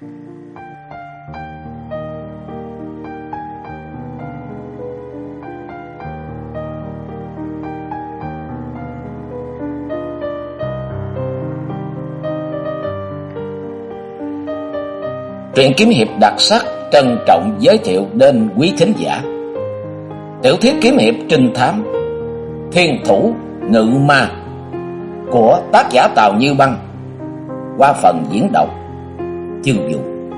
Truyện kiếm hiệp đặc sắc trân trọng giới thiệu đến quý thính giả tiểu thuyết kiếm hiệp trinh thám Thiên Thủ Ngự Ma của tác giả Tào Như Băng qua phần diễn đọc Chương Vũ.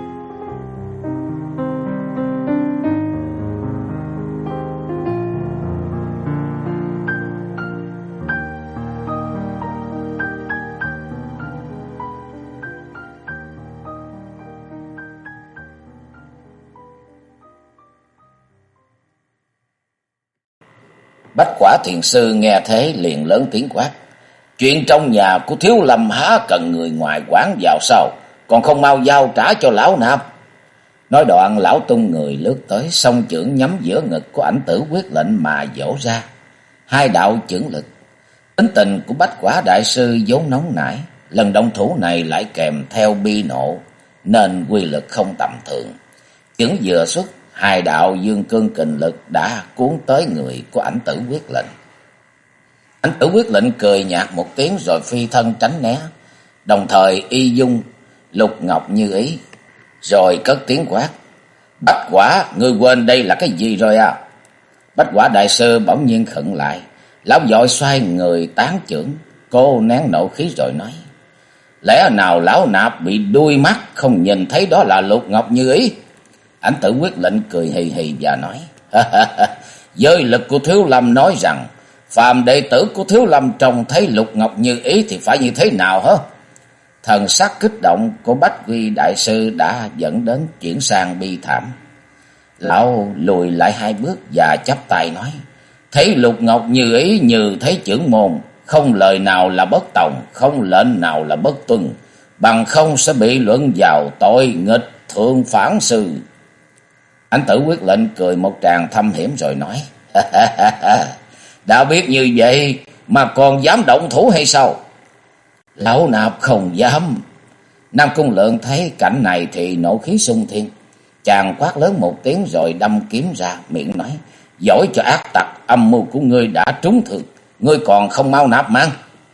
Bách Quả Thiền Sư nghe thế liền lớn tiếng quát: "Chuyện trong nhà của Thiếu Lâm há cần người ngoài quản vào sao? Còn không mau giao trả cho lão nạp." Nói đoạn lão tung người lướt tới, song chưởng nhắm giữa ngực của Ảnh Tử Quyết Lệnh mà vỗ ra. Hai đạo chưởng lực. Tính tình của Bách Quả đại sư vốn nóng nảy, lần động thủ này lại kèm theo bi nộ, nên quy lực không tầm thường. Chưởng vừa xuất, hai đạo dương cương kình lực đã cuốn tới người của Ảnh Tử Quyết Lệnh. Ảnh Tử Quyết Lệnh cười nhạt một tiếng rồi phi thân tránh né, đồng thời y dung lục ngọc như ý, rồi cất tiếng quát: "Bách Quả, ngươi quên đây là cái gì rồi à?" Bách Quả đại sư bỗng nhiên khựng lại, lão vội xoay người tán chưởng, cô nén nộ khí rồi nói: "Lẽ nào lão nạp bị đuôi mắt không nhìn thấy đó là lục ngọc như ý?" Ảnh Tử Quyết Lệnh cười hì hì và nói: "Giới lực của Thiếu Lâm nói rằng, phàm đệ tử của Thiếu Lâm trông thấy lục ngọc như ý thì phải như thế nào hả?" Thần sắc kích động của Bách Quy đại sư đã dẫn đến chuyển sang bi thảm. Lão lùi lại hai bước và chắp tay nói: "Thấy lục ngọc như ý như thấy chưởng môn, không lời nào là bất tòng, không lệnh nào là bất tuân, bằng không sẽ bị luận vào tội nghịch thượng phản sư." Ảnh Tử Quyết Lệnh cười một tràng thâm hiểm rồi nói: "Đã biết như vậy mà còn dám động thủ hay sao?" "Lão nạp không dám." Nam Cung Lượng thấy cảnh này thì nộ khí xung thiên, chàng quát lớn một tiếng rồi đâm kiếm ra, miệng nói: "Giỏi cho ác tặc, âm mưu của ngươi đã trúng thường, ngươi còn không mau nạp mạng."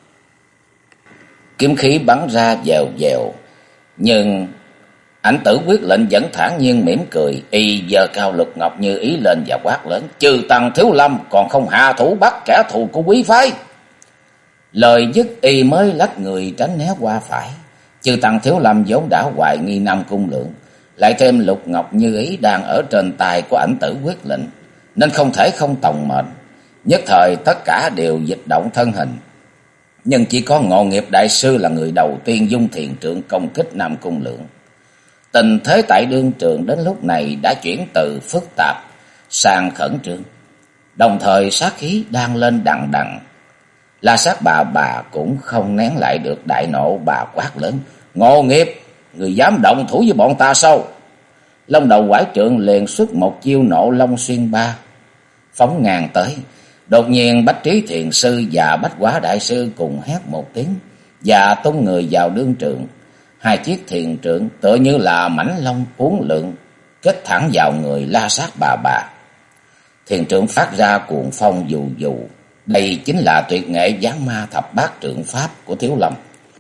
Kiếm khí bắn ra dèo dèo, nhưng Ảnh Tử Quyết Lệnh vẫn thản nhiên mỉm cười, y giơ cao lục ngọc như ý lên và quát lớn: "Chư tăng Thiếu Lâm còn không hạ thủ bắt kẻ thù của quý phái." Lời dứt y mới lách người tránh né qua phải. Chư tăng Thiếu Lâm vốn đã hoài nghi Nam Cung Lượng, lại thêm lục ngọc như ý đang ở trên tay của Ảnh Tử Quyết Lệnh, nên không thể không tòng mệnh. Nhất thời tất cả đều dịch động thân hình, nhưng chỉ có Ngộ Nghiệp đại sư là người đầu tiên dung thiền trượng công kích Nam Cung Lượng. Tình thế tại đương trường đến lúc này đã chuyển từ phức tạp sang khẩn trương, đồng thời sát khí đang lên đằng đằng. La Sát bà cũng không nén lại được đại nộ, bà quát lớn: "Ngộ Nghiệp, người dám động thủ với bọn ta sao?" Long Đầu Quải Trượng liền xuất một chiêu Nộ Long Xuyên Ba, phóng ngang tới. Đột nhiên Bách Trí Thiền Sư và Bách Quả đại sư cùng hét một tiếng và tung người vào đương trường. Hai chiếc thiền trượng tựa như là mãnh long uốn lượn, kết thẳng vào người La Sát bà. Thiền trượng phát ra cuồng phong dù dù. Đây chính là tuyệt nghệ giáng ma thập bát trượng pháp của Thiếu Lâm.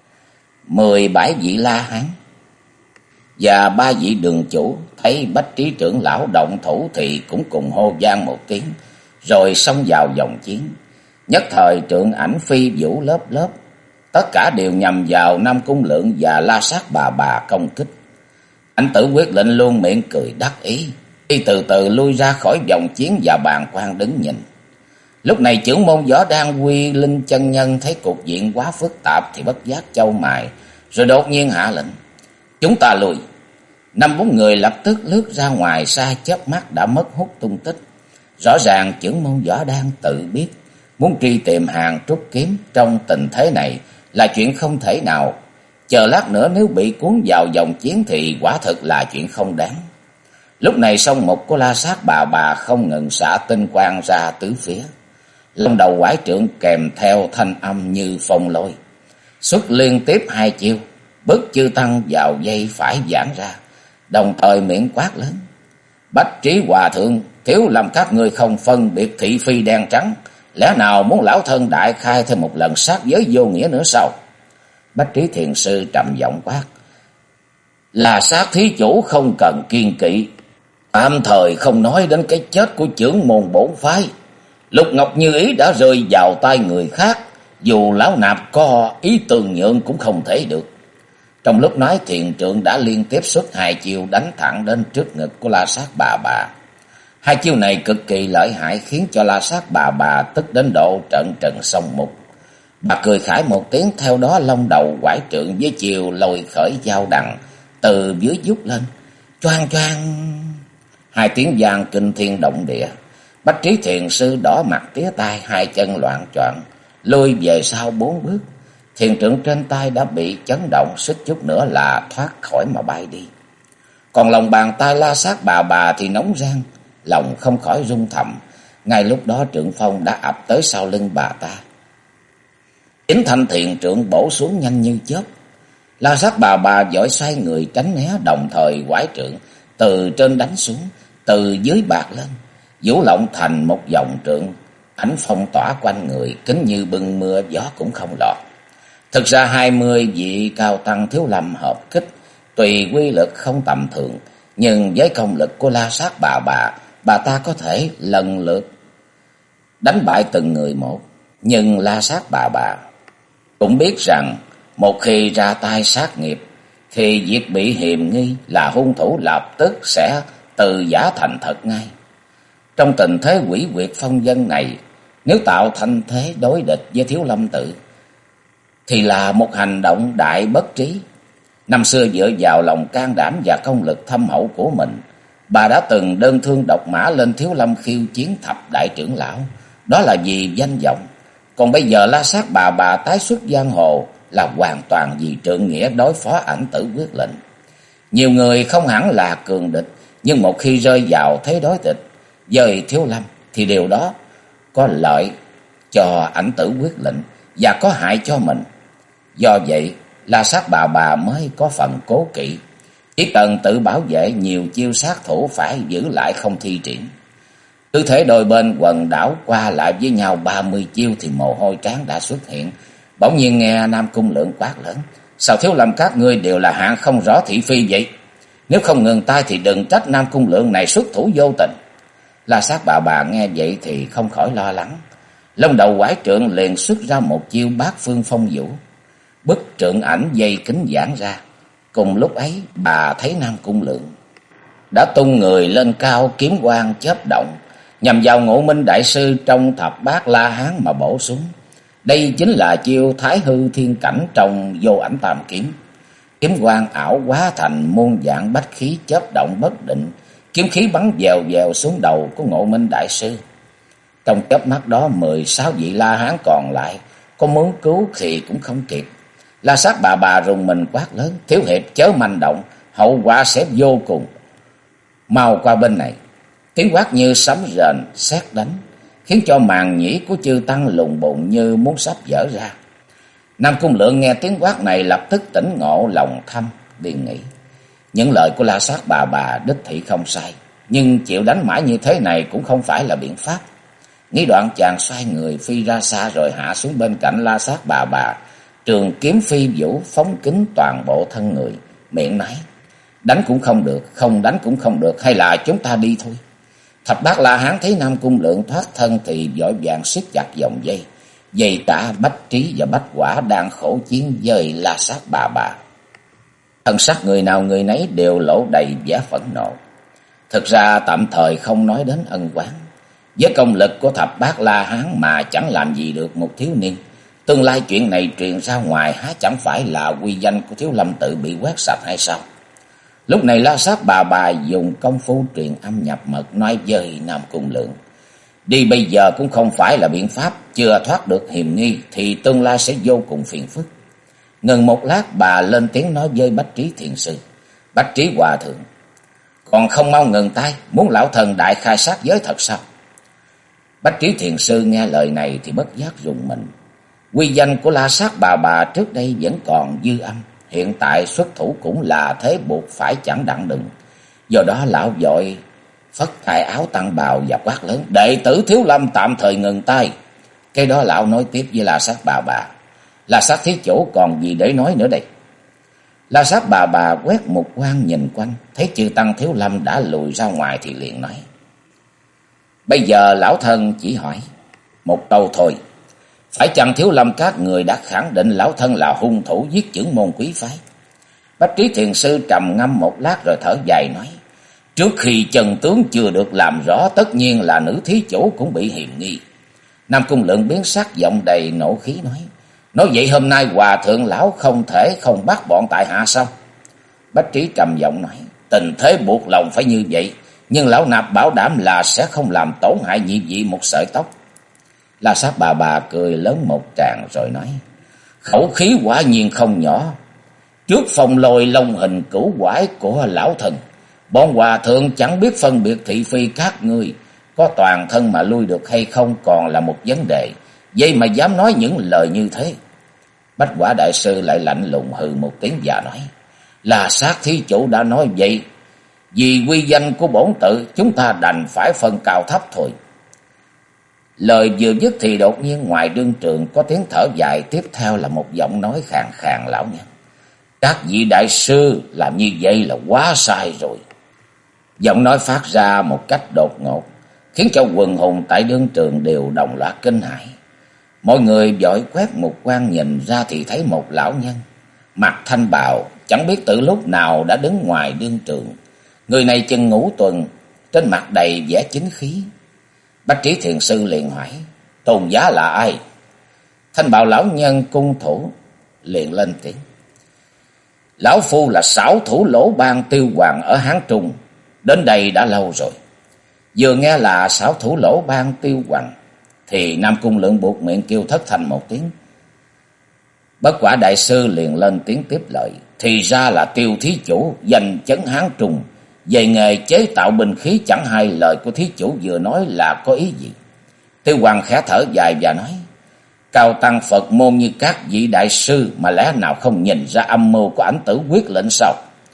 17 vị La Hán và 3 vị đường chủ thấy Bách Trí trưởng lão động thủ thì cũng cùng hô vang một tiếng, rồi xông vào vòng chiến. Nhất thời trượng ảnh phi vũ lớp lớp, tất cả đều nhằm vào Nam Cung Lượng và La Sát bà công kích. Ảnh Tử Quyết Lệnh luôn miệng cười đắc ý, y từ từ lui ra khỏi vòng chiến và bàng quan đứng nhìn. Lúc này trưởng môn Võ Đan Quy Linh chân nhân thấy cục diện quá phức tạp thì bất giác chau mày, rồi đột nhiên hạ lệnh: "Chúng ta lùi." 5-4 người lập tức lướt ra ngoài xa, chớp mắt đã mất hút tung tích. Rõ ràng trưởng môn Võ Đan tự biết muốn truy tìm Hàn Trúc Kiếm trong tình thế này là chuyện không thể nào. Chờ lát nữa nếu bị cuốn vào vòng chiến thì quả thực là chuyện không đáng. Lúc này song mục của La Sát bà không ngừng xạ tinh quang ra tứ phía. Long Đầu Quải Trượng kèm theo thanh âm như phong lôi, xuất liên tiếp 2 chiêu, bước chư tăng vào dây phải giãn ra, đồng thời miệng quát lớn: Bách Trí Hòa Thượng, Thiếu Lâm các ngươi không phân biệt thị phi đen trắng, lẽ nào muốn lão thân đại khai thêm một lần sát giới vô nghĩa nữa sao? Bách Trí Thiền Sư trầm giọng quát: Là sát thí chủ không cần kiên kỵ, tạm thời không nói đến cái chết của trưởng môn bổn phái. Lục Ngọc Như Ý đã rơi vào tay người khác, dù lão nạp có ý tương nhượng cũng không thể được. Trong lúc nói, thiền trượng đã liên tiếp xuất hai chiêu đánh thẳng đến trước ngực của La Sát Bà Bà. Hai chiêu này cực kỳ lợi hại, khiến cho La Sát Bà Bà tức đến độ trận trần sông mục. Bà cười khải một tiếng, theo đó long đầu quải trượng với chiều lôi khởi dao đằng từ dưới vút lên, choang choang. Hai tiếng vang kinh thiên động địa. Bách Trí Thiền Sư đỏ mặt tía tai, hai chân loạng choạng lùi về sau 4 bước. Thiền trượng trên tay đã bị chấn động, suýt chút nữa là thoát khỏi mà bay đi. Còn lòng bàn tay La Sát Bà Bà thì nóng rang, lòng không khỏi rung thầm. Ngay lúc đó trượng phong đã ập tới sau lưng bà ta. Chính thanh thiền trượng bổ xuống nhanh như chớp. La Sát Bà Bà vội xoay người tránh né, đồng thời quải trượng từ trên đánh xuống, từ dưới bạc lên, vũ lộng thành một vòng trượng, ánh phong tỏa quanh người, kính như bưng mưa, gió cũng không lọt. Thực ra 20 vị cao tăng Thiếu Lâm hợp kích, tùy quy lực không tầm thường, nhưng với công lực của La Sát bà ta có thể lần lượt đánh bại từng người một. Nhưng La Sát bà cũng biết rằng một khi ra tay sát nghiệp thì việc bị hiềm nghi là hung thủ lập tức sẽ từ giả thành thật ngay. Trong tình thế quỷ quyệt phong vân này, nếu tạo thanh thế đối địch với Thiếu Lâm tự thì là một hành động đại bất trí. Năm xưa dựa vào lòng can đảm và công lực thâm hậu của mình, bà đã từng đơn thương độc mã lên Thiếu Lâm khiêu chiến thập đại trưởng lão, đó là vì danh vọng. Còn bây giờ La Sát bà tái xuất giang hồ là hoàn toàn vì trượng nghĩa đối phó Ảnh Tử Quyết Lệnh. Nhiều người không hẳn là cường địch, nhưng một khi rơi vào thế đối địch với Thiếu Lâm thì điều đó có lợi cho Ảnh Tử Quyết Lệnh và có hại cho mình. Do vậy, La Sát bà mới có phần cố kỵ, chỉ cần tự bảo vệ, nhiều chiêu sát thủ phải giữ lại không thi triển. Tư thế đôi bên quần đảo qua lại với nhau 30 chiêu thì mồ hôi trán đã xuất hiện. Bỗng nhiên nghe Nam Cung Lượng quát lớn: Sao Thiếu Lâm các ngươi đều là hạng không rõ thị phi vậy? Nếu không ngừng tay thì đừng trách Nam Cung Lượng này xuất thủ vô tình. La Sát bà nghe vậy thì không khỏi lo lắng. Long đầu quải trượng liền xuất ra một chiêu Bát Phương Phong Vũ, bức trượng ảnh dây kính giãn ra. Cùng lúc ấy, bà thấy Nam Cung Lượng đã tung người lên cao, kiếm quang chớp động, nhằm vào Ngộ Minh đại sư trong Thập Bát La Hán mà bổ xuống. Đây chính là chiêu Thái Hư Thiên Cảnh trong Vô Ảnh Tam Kiếm. Kiếm quang ảo hóa thành muôn dạng bách khí chớp động bất định, kiếm khí bắn dèo dèo xuống đầu của Ngộ Minh đại sư. Trong chớp mắt đó, 16 vị La Hán còn lại có muốn cứu thì cũng không kịp. La Sát bà rùng mình quát lớn: Thiếu hiệp chớ manh động, hậu quả sẽ vô cùng. Mau qua bên này. Tiếng quát như sấm rền sét đánh, khiến cho màn nhĩ của chư tăng lùng bùng như muốn sắp vỡ ra. Nam Cung Lượng nghe tiếng quát này lập tức tỉnh ngộ, lòng thâm liền nghĩ: những lời của La Sát bà đích thị không sai, nhưng chịu đánh mãi như thế này cũng không phải là biện pháp. Nghĩ đoạn, chàng xoay người phi ra xa rồi hạ xuống bên cạnh La Sát bà, trường kiếm phi vũ phóng kính toàn bộ thân người, miệng nói: Đánh cũng không được, không đánh cũng không được, hay là chúng ta đi thôi. Thập Bát La Hán thấy Nam Cung Lượng thoát thân thì vội vàng siết chặt vòng dây, dây cả Bách Trí và Bách Quả đang khổ chiến với La Sát bà. Thân sắc người nào người nấy đều lộ đầy vẻ phẫn nộ. Thực ra tạm thời không nói đến ân oán, với công lực của Thập Bát La Hán mà chẳng làm gì được một thiếu niên. Tương lai chuyện này truyền ra ngoài, há chẳng phải là uy danh của Thiếu Lâm tự bị quét sạch hay sao? Lúc này La Sát bà dùng công phu truyền âm nhập mật nói với Nam Cung Lượng: Đi bây giờ cũng không phải là biện pháp, chưa thoát được hiềm nghi thì tương lai sẽ vô cùng phiền phức. Ngừng một lát, bà lên tiếng nói với Bách Trí Thiền Sư: Bách Trí Hòa Thượng, còn không mau ngừng tay, muốn lão thần đại khai sát giới thật sao? Bách Trí Thiền Sư nghe lời này thì bất giác rùng mình. Uy danh của La Sát bà trước đây vẫn còn dư âm, hiện tại xuất thủ cũng là thế buộc phải chẳng đặng đừng. Do đó lão vội phất tay áo tăng bào và quát lớn: "Đệ tử Thiếu Lâm tạm thời ngừng tay." Cái đó lão nói tiếp với La Sát bà: "La Sát thí chủ còn gì để nói nữa đây?" La Sát bà quét một quan nhìn quanh, thấy chư tăng Thiếu Lâm đã lùi ra ngoài thì liền nói: "Bây giờ lão thân chỉ hỏi một câu thôi. Phải chăng Thiếu Lâm các người đã khẳng định lão thân là hung thủ giết chưởng môn quý phái?" Bách Trí Thiền Sư trầm ngâm một lát rồi thở dài nói: "Trước khi chân tướng chưa được làm rõ, tất nhiên là nữ thí chủ cũng bị hiềm nghi." Nam Cung Lượng biến sắc, giọng đầy nộ khí nói: "Nói vậy hôm nay hòa thượng lão không thể không bắt bọn tại hạ sao?" Bách Trí trầm giọng nói: "Tình thế buộc lòng phải như vậy, nhưng lão nạp bảo đảm là sẽ không làm tổn hại nhị vị một sợi tóc." La Sát bà cười lớn một tràng rồi nói: "Khẩu khí quả nhiên không nhỏ. Trước phong lôi long hình cửu quải của lão thần, bọn hòa thượng chẳng biết phân biệt thị phi các ngươi có toàn thân mà lui được hay không còn là một vấn đề, vậy mà dám nói những lời như thế." Bách Quả đại sư lại lạnh lùng hừ một tiếng và nói: "La Sát thí chủ đã nói vậy, vì quy danh của bổn tự, chúng ta đành phải phân cao thấp thôi." Lời vừa dứt thì đột nhiên ngoài đương trường có tiếng thở dài, tiếp theo là một giọng nói khàn khàn lão nhân: "Các vị đại sư làm như vậy là quá sai rồi." Giọng nói phát ra một cách đột ngột, khiến cho quần hùng tại đương trường đều đồng loạt kinh hãi. Mọi người vội quét một quan nhìn ra thì thấy một lão nhân mặc thanh bào, chẳng biết từ lúc nào đã đứng ngoài đương trường. Người này chừng ngũ tuần, trên mặt đầy vẻ chính khí. Bách Trí Thiền Sư liền hỏi: "Tôn giá là ai?" Thanh bào lão nhân cung thủ liền lên tiếng: "Lão phu là xảo thủ Lỗ Ban Tiêu Hoàng ở Hán Trung, đến đây đã lâu rồi." Vừa nghe là xảo thủ Lỗ Ban Tiêu Hoàng thì Nam Cung Lượng buộc miệng kêu thất thanh một tiếng. Bất Quả đại sư liền lên tiếng tiếp lời: "Thì ra là Tiêu thí chủ danh chấn Hán Trung, về nghề chế tạo binh khí, chẳng hay lời của thí chủ vừa nói là có ý gì?" Tiêu Hoàng khẽ thở dài và nói: "Cao tăng Phật môn như các vị đại sư mà lẽ nào không nhìn ra âm mưu của Ảnh Tử Quyết lệnh sao?"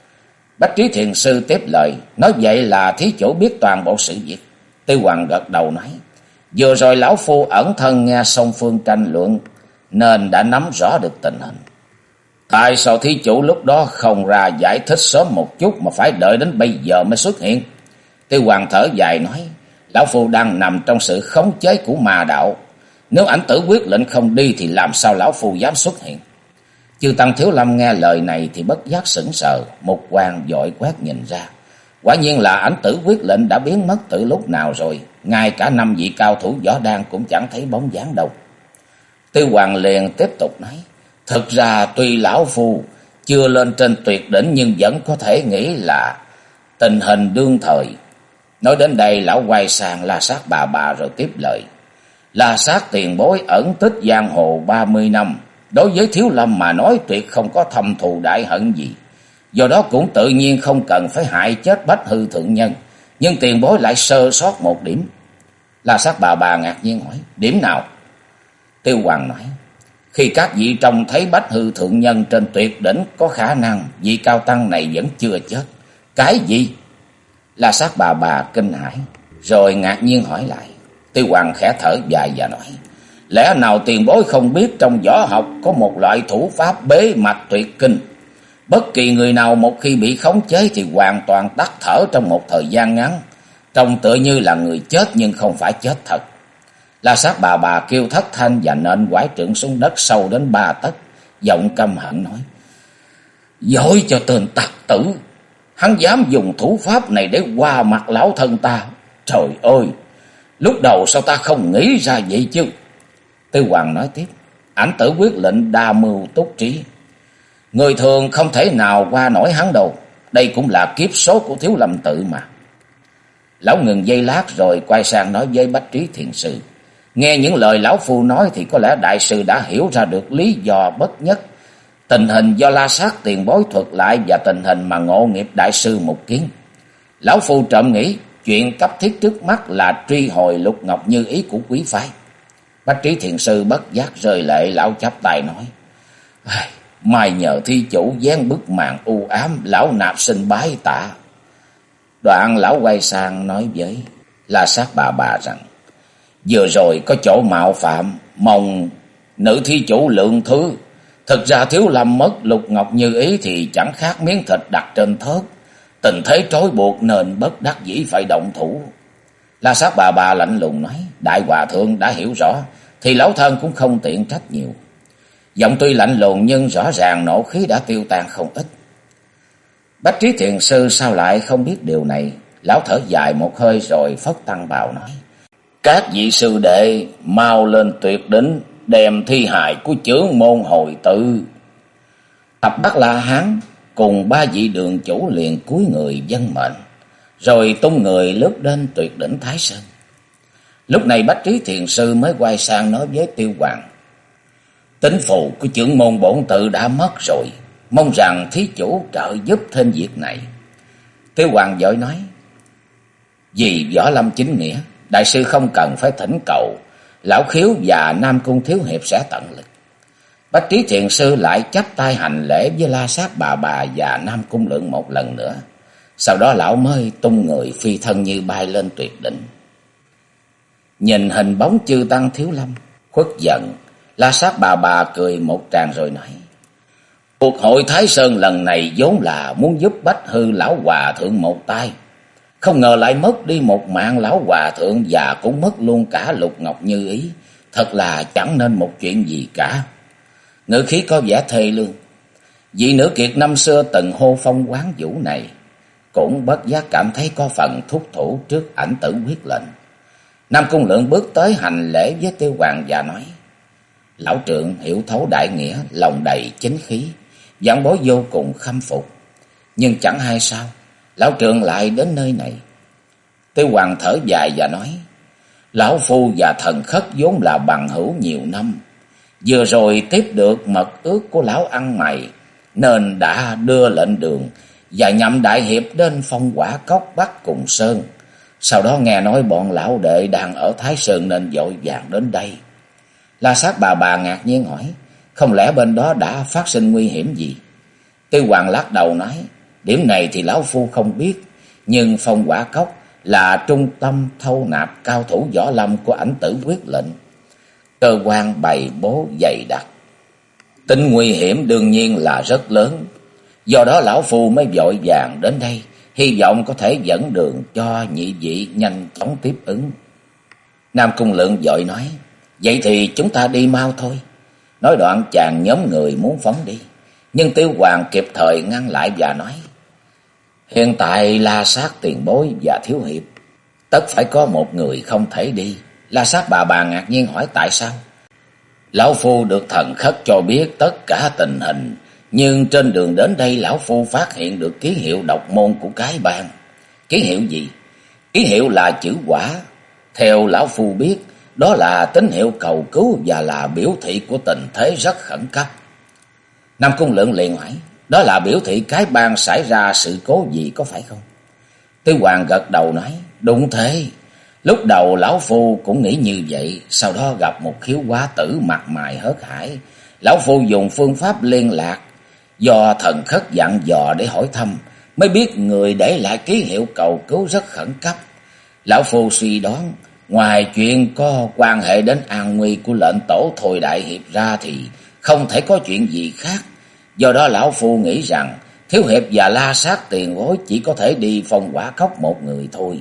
Bách Trí Thiền Sư tiếp lời: "Nói vậy là thí chủ biết toàn bộ sự việc." Tiêu Hoàng gật đầu nói: "Vừa rồi lão phu ẩn thân nghe song phương tranh luận nên đã nắm rõ được tình hình. Tại sao thí chủ lúc đó không ra giải thích sớm một chút mà phải đợi đến bây giờ mới xuất hiện?" Tiêu Hoàng thở dài nói: "Lão phu đang nằm trong sự khống chế của ma đạo. Nếu Ảnh Tử Quyết lệnh không đi thì làm sao lão phu dám xuất hiện?" Chư tăng Thiếu Lâm nghe lời này thì bất giác sững sờ, một quan vội quét nhìn ra. Quả nhiên là Ảnh Tử Quyết lệnh đã biến mất từ lúc nào rồi, ngay cả 5 vị cao thủ võ đan cũng chẳng thấy bóng dáng đâu. Tiêu Hoàng liền tiếp tục nói: "Thực ra tuy lão phu chưa lên trên tuyệt đỉnh nhưng vẫn có thể nghĩ là tình hình đương thời." Nói đến đây lão quay sang La Sát bà rồi tiếp lời: "La Sát tiền bối ẩn tích giang hồ 30 năm, đối với Thiếu Lâm mà nói tuyệt không có thâm thù đại hận gì. Do đó cũng tự nhiên không cần phải hại chết Bách Hư thượng nhân. Nhưng tiền bối lại sơ sót một điểm." La Sát bà ngạc nhiên hỏi: "Điểm nào?" Tiêu Hoàng nói: "Khi các vị trông thấy Bách Hư thượng nhân trên tuyệt đỉnh, có khả năng vị cao tăng này vẫn chưa chết." "Cái gì?" La Sát bà kinh hãi rồi ngạc nhiên hỏi lại. Tiêu Hoàng khẽ thở dài và nói: "Lẽ nào tiền bối không biết trong võ học có một loại thủ pháp bế mạch tuyệt kinh. Bất kỳ người nào một khi bị khống chế thì hoàn toàn tắt thở trong một thời gian ngắn, trông tựa như là người chết nhưng không phải chết thật." La Sát bà kêu thất thanh và nện quải trượng xuống đất sâu đến 3 tấc, giọng căm hận nói: "Dối cho tên tặc tử, hắn dám dùng thủ pháp này để qua mặt lão thân ta. Trời ơi, lúc đầu sao ta không nghĩ ra vậy chứ?" Tiêu Hoàng nói tiếp: "Ảnh Tử Quyết lệnh đa mưu túc trí, người thường không thể nào qua nổi hắn đâu. Đây cũng là kiếp số của Thiếu Lâm tự mà." Lão ngừng giây lát rồi quay sang nói với Bách Trí Thiền Sư: "Nghe những lời lão phu nói thì có lẽ đại sư đã hiểu ra được lý do bất nhất, tình hình do La Sát tiền bối thuật lại và tình hình mà Ngộ Nghiệp đại sư Mục Kiến. Lão phu trộm nghĩ chuyện cấp thiết trước mắt là truy hồi Lục Ngọc Như ý của quý phái." Bách Trí Thiền Sư bất giác rơi lệ, lão chắp tay nói: mai nhờ thi chủ dán bức màn u ám, lão nạp xin bái tạ. Đoạn lão quay sang nói với La Sát bà rằng: vừa rồi có chỗ mạo phạm, mong nữ thi chủ lượng thứ. Thực ra Thiếu Lâm mất lục ngọc như ý thì chẳng khác miếng thịt đặt trên thớt, tình thế trói buộc nên bất đắc dĩ phải động thủ. La Sát bà lạnh lùng nói: đại hòa thượng đã hiểu rõ thì lão thân cũng không tiện trách nhiều. Giọng tuy lạnh lùng nhưng rõ ràng nộ khí đã tiêu tan không ít. Bách Trí Thiền Sư sao lại không biết điều này? Lão thở dài một hơi rồi phất tăng bào nói: các vị sư đệ mau lên tuyệt đỉnh, đem thi hài của chưởng môn hồi tự. Thập Bát La Hán cùng ba vị đường chủ liền cúi người vâng mệnh, rồi tung người lướt đến tuyệt đỉnh Thái Sơn. Lúc này Bách Trí Thiền Sư mới quay sang nói với Tiêu Hoàng: tính phù của chưởng môn bổn tự đã mất rồi, mong rằng thí chủ trợ giúp thêm việc này. Tiêu Hoàng vội nói: vì võ lâm chính nghĩa, đại sư không cần phải thỉnh cầu, lão khiếu và Nam Cung thiếu hiệp sẽ tận lực. Bách Trí Thiền Sư lại chắp tay hành lễ với La Sát bà và Nam Cung Lượng một lần nữa. Sau đó lão mới tung người phi thân như bay lên tuyệt đỉnh. Nhìn hình bóng chư tăng Thiếu Lâm khuất giận, La Sát bà cười một tràng rồi nói: cuộc hội Thái Sơn lần này vốn là muốn giúp Bách Hư lão hòa thượng một tay, không ngờ lại mất đi một mạng lão hòa thượng và cũng mất luôn cả lục ngọc như ý, thật là chẳng nên một chuyện gì cả. Ngữ khí có vẻ thê lương. Vị nữ kiệt năm xưa từng hô phong quán vũ này cũng bất giác cảm thấy có phần thúc thủ trước ảnh tử quyết lệnh. Nam Cung Lượng bước tới hành lễ với Tiêu Hoàng và nói: lão trượng hiểu thấu đại nghĩa, lòng đầy chính khí, vãn bối vô cùng khâm phục. Nhưng chẳng hay sao lão trượng lại đến nơi này? Tiêu Hoàng thở dài và nói: lão phu và Thần Khất vốn là bằng hữu nhiều năm, vừa rồi tiếp được mật ước của lão ăn mày nên đã đưa lệnh đường và nhậm đại hiệp đến Phong Quả Cốc Bắc cùng Sơn. Sau đó nghe nói bọn lão đệ đang ở Thái Sơn nên vội vàng đến đây. La Sát bà ngạc nhiên hỏi: không lẽ bên đó đã phát sinh nguy hiểm gì? Tiêu Hoàng lắc đầu nói: điểm này thì lão phu không biết, nhưng Phong Quả Cốc là trung tâm thâu nạp cao thủ võ lâm của ảnh tử quyết lệnh, cơ quan bày bố dày đặc, tính nguy hiểm đương nhiên là rất lớn. Do đó lão phu mới vội vàng đến đây, hy vọng có thể dẫn đường cho nhị vị nhanh chóng tiếp ứng. Nam Cung Lượng vội nói: vậy thì chúng ta đi mau thôi. Nói đoạn chàng nhóm người muốn phóng đi, nhưng Tiêu Hoàng kịp thời ngăn lại và nói: hiện tại La Sát tiền bối và thiếu hiệp tất phải có một người không thể đi. La Sát bà ngạc nhiên hỏi: tại sao? Lão phu được Thần Khất cho biết tất cả tình hình, nhưng trên đường đến đây lão phu phát hiện được ký hiệu độc môn của cái bang. Ký hiệu gì? Ký hiệu là chữ quả. Theo lão phu biết, đó là tín hiệu cầu cứu và là biểu thị của tình thế rất khẩn cấp. Nam Cung Lượng liền hỏi: đó là biểu thị cái bang xảy ra sự cố gì có phải không? Tiêu Hoàng gật đầu nói: đúng thế. Lúc đầu lão phu cũng nghĩ như vậy, sau đó gặp một khiếu quá tử mặt mày hớt hải. Lão phu dùng phương pháp liên lạc do Thần Khất dặn dò để hỏi thăm, mới biết người để lại ký hiệu cầu cứu rất khẩn cấp. Lão phu suy đoán, ngoài chuyện có quan hệ đến an nguy của lệnh tổ Thôi đại hiệp ra thì không thể có chuyện gì khác. Do đó lão phu nghĩ rằng thiếu hiệp và La Sát tiền bối chỉ có thể đi Phong Quả Cốc một người thôi.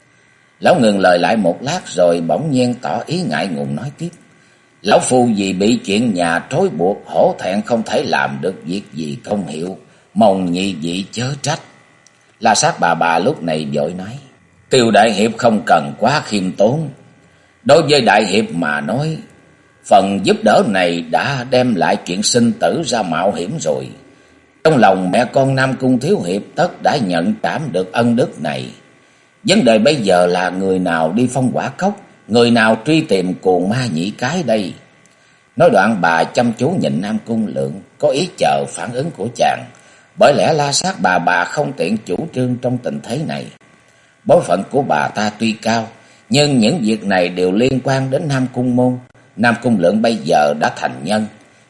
Lão ngừng lời lại một lát rồi bỗng nhiên tỏ ý ngại ngùng nói tiếp: lão phu vì bị chuyện nhà trói buộc, hổ thẹn không thể làm được việc gì công hiệu, mong nhị vị chớ trách. La Sát bà lúc này vội nói: Tiêu đại hiệp không cần quá khiêm tốn. Đối với đại hiệp mà nói, phần giúp đỡ này đã đem lại chuyện sinh tử ra mạo hiểm rồi. Trong lòng mẹ con Nam Cung thiếu hiệp tất đã nhận cảm được ân đức này. Vấn đề bây giờ là người nào đi Phong Quả Cốc, người nào truy tìm cuồng ma nhị cái đây? Nói đoạn bà chăm chú nhìn Nam Cung Lượng, có ý chờ phản ứng của chàng. Bởi lẽ La Sát bà không tiện chủ trương trong tình thế này. Bối phận của bà ta tuy cao, nhưng những việc này đều liên quan đến Nam Cung môn. Nam Cung Lượng bây giờ đã thành nhân,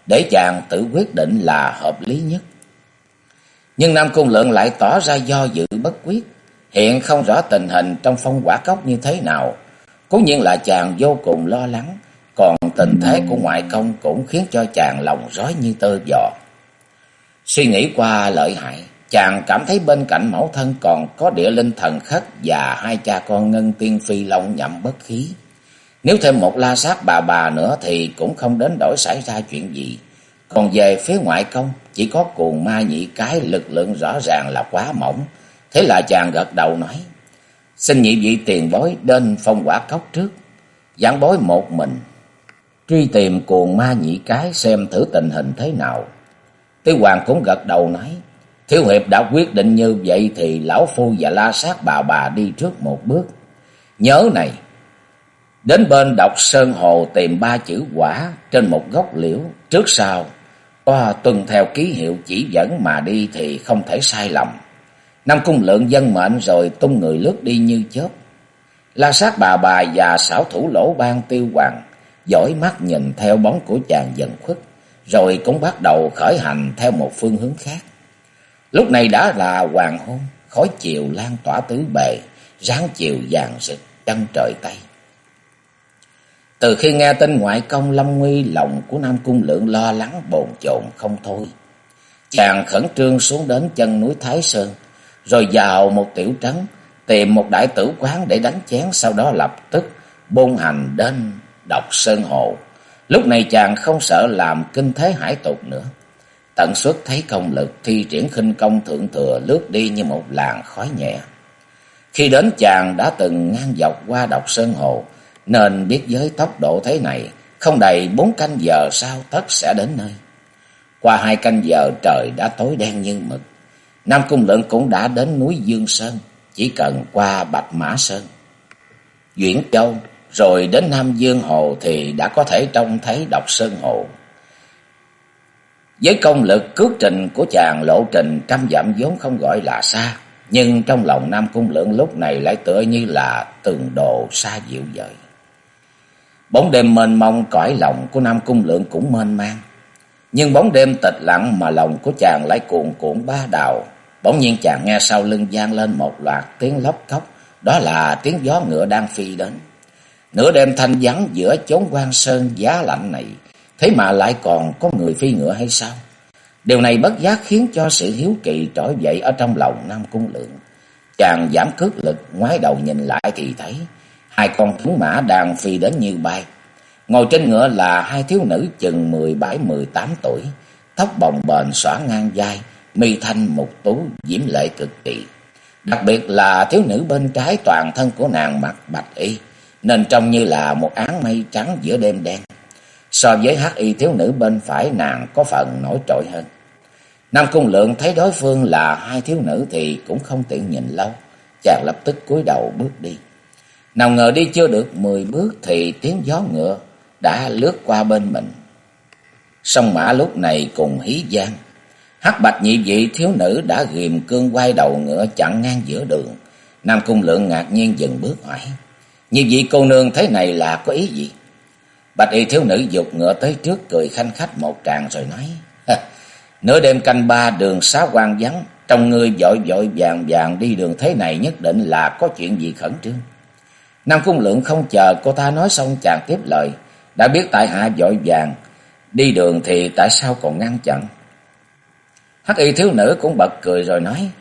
để chàng tự quyết định là hợp lý nhất. Nhưng Nam Cung Lượng lại tỏ ra do dự bất quyết. Hiện không rõ tình hình trong Phong Quả Cốc như thế nào, cố nhiên là chàng vô cùng lo lắng. Còn tình thế của ngoại công cũng khiến cho chàng lòng rối như tơ vò. Suy nghĩ qua lợi hại, chàng cảm thấy bên cạnh mẫu thân còn có Địa Linh Thần Khất và hai cha con Ngân Tiên Phi Long Nhậm Bất Khí. Nếu thêm một La Sát bà nữa thì cũng không đến đổi xảy ra chuyện gì. Còn về phía ngoại công, chỉ có Cuồng Ma Nhị Cái lực lượng rõ ràng là quá mỏng. Thế là chàng gật đầu nói: xin nhị vị tiền bối đến Phong Quả Cốc trước, giảng bối một mình truy tìm Cuồng Ma Nhị Cái xem thử tình hình thế nào. Tiêu Hoàng cũng gật đầu nói: thiếu hiệp đã quyết định như vậy thì lão phu và La Sát bà đi trước một bước. Nhớ này, đến bên Độc Sơn Hồ tìm 3 chữ quả trên một gốc liễu, trước sau có tuân theo ký hiệu chỉ dẫn mà đi thì không thể sai lầm. Nam Cung Lượng dân mệnh rồi tung người lướt đi như chớp. La Sát bà và xảo thủ Lỗ Ban Tiêu Hoàng dõi mắt nhìn theo bóng của chàng dần khuất, rồi cũng bắt đầu khởi hành theo một phương hướng khác. Lúc này đã là hoàng hôn, khói chiều lan tỏa tứ bề, ráng chiều vàng rực chân trời Tây. Từ khi nghe tin ngoại công lâm nguy, lòng của Nam Cung Lượng lo lắng bồn chồn không thôi. Chàng khẩn trương xuống đến chân núi Thái Sơn, rồi vào một tiểu trấn tìm một đại tử quán để đánh chén, sau đó lập tức bôn hành đến Độc Sơn Hồ. Lúc này chàng không sợ làm kinh thế hải tục nữa, tận suất thấy công lực thi triển khinh công thượng thừa, lướt đi như một làn khói nhẹ. Khi đến chàng đã từng ngang dọc qua Độc Sơn Hồ, nên biết với tốc độ thế này, không đầy 4 canh giờ sau tất sẽ đến nơi. Qua 2 canh giờ trời đã tối đen như mực. Nam Cung Lượng cũng đã đến núi Dương Sơn, chỉ cần qua Bạch Mã Sơn, Duyển Châu, rồi đến Nam Dương Hồ thì đã có thể trông thấy Độc Sơn Hồ. Với công lực cước trình của chàng, lộ trình 100 dặm vốn không gọi là xa, nhưng trong lòng Nam Cung Lượng lúc này lại tựa như là tường đồ xa dịu dời. Bóng đêm mênh mông, cõi lòng của Nam Cung Lượng cũng mênh mang. Nhưng bóng đêm tịch lặng mà lòng của chàng lại cuồn cuộn ba đào. Bỗng nhiên chàng nghe sau lưng vang lên một loạt tiếng lóc cóc, đó là tiếng gió ngựa đang phi đến. Nửa đêm thanh vắng giữa chốn hoang sơn giá lạnh này, thế mà lại còn có người phi ngựa hay sao? Điều này bất giác khiến cho sự hiếu kỳ trỗi dậy ở trong lòng Nam Cung Lượng. Chàng giảm cước lực, ngoái đầu nhìn lại thì thấy 2 con tuấn mã đang phi đến như bay. Ngồi trên ngựa là 2 thiếu nữ chừng 17-18 tuổi, tóc bồng bềnh xõa ngang vai, mi thanh mục tú, diễm lệ cực kỳ. Đặc biệt là thiếu nữ bên trái, toàn thân của nàng mặc bạch y, nên trông như là một áng mây trắng giữa đêm đen. So với hắc y thiếu nữ bên phải, nàng có phần nổi trội hơn. Nam Cung Lượng thấy đối phương là 2 thiếu nữ thì cũng không tiện nhìn lâu, chàng lập tức cúi đầu bước đi. Nào ngờ đi chưa được 10 bước thì tiếng gió ngựa đã lướt qua bên mình. Song mã lúc này cùng hí vang. Hắc bạch nhị vị thiếu nữ đã ghìm cương quay đầu ngựa chặn ngang giữa đường. Nam Cung Lượng ngạc nhiên dừng bước hỏi: nhị vị cô nương thế này là có ý gì? Bạch y thiếu nữ giục ngựa tới trước, cười khanh khách một tràng rồi nói: nửa đêm canh 3 đường xá hoang vắng, trong ngươi vội vội vàng vàng đi đường thế này, nhất định là có chuyện gì khẩn trương. Nam Cung Lượng không chờ cô ta nói xong, chàng tiếp lời: đã biết tại hạ vội vàng đi đường thì tại sao còn ngăn chặn? Hắc y thiếu nữ cũng bật cười rồi nói: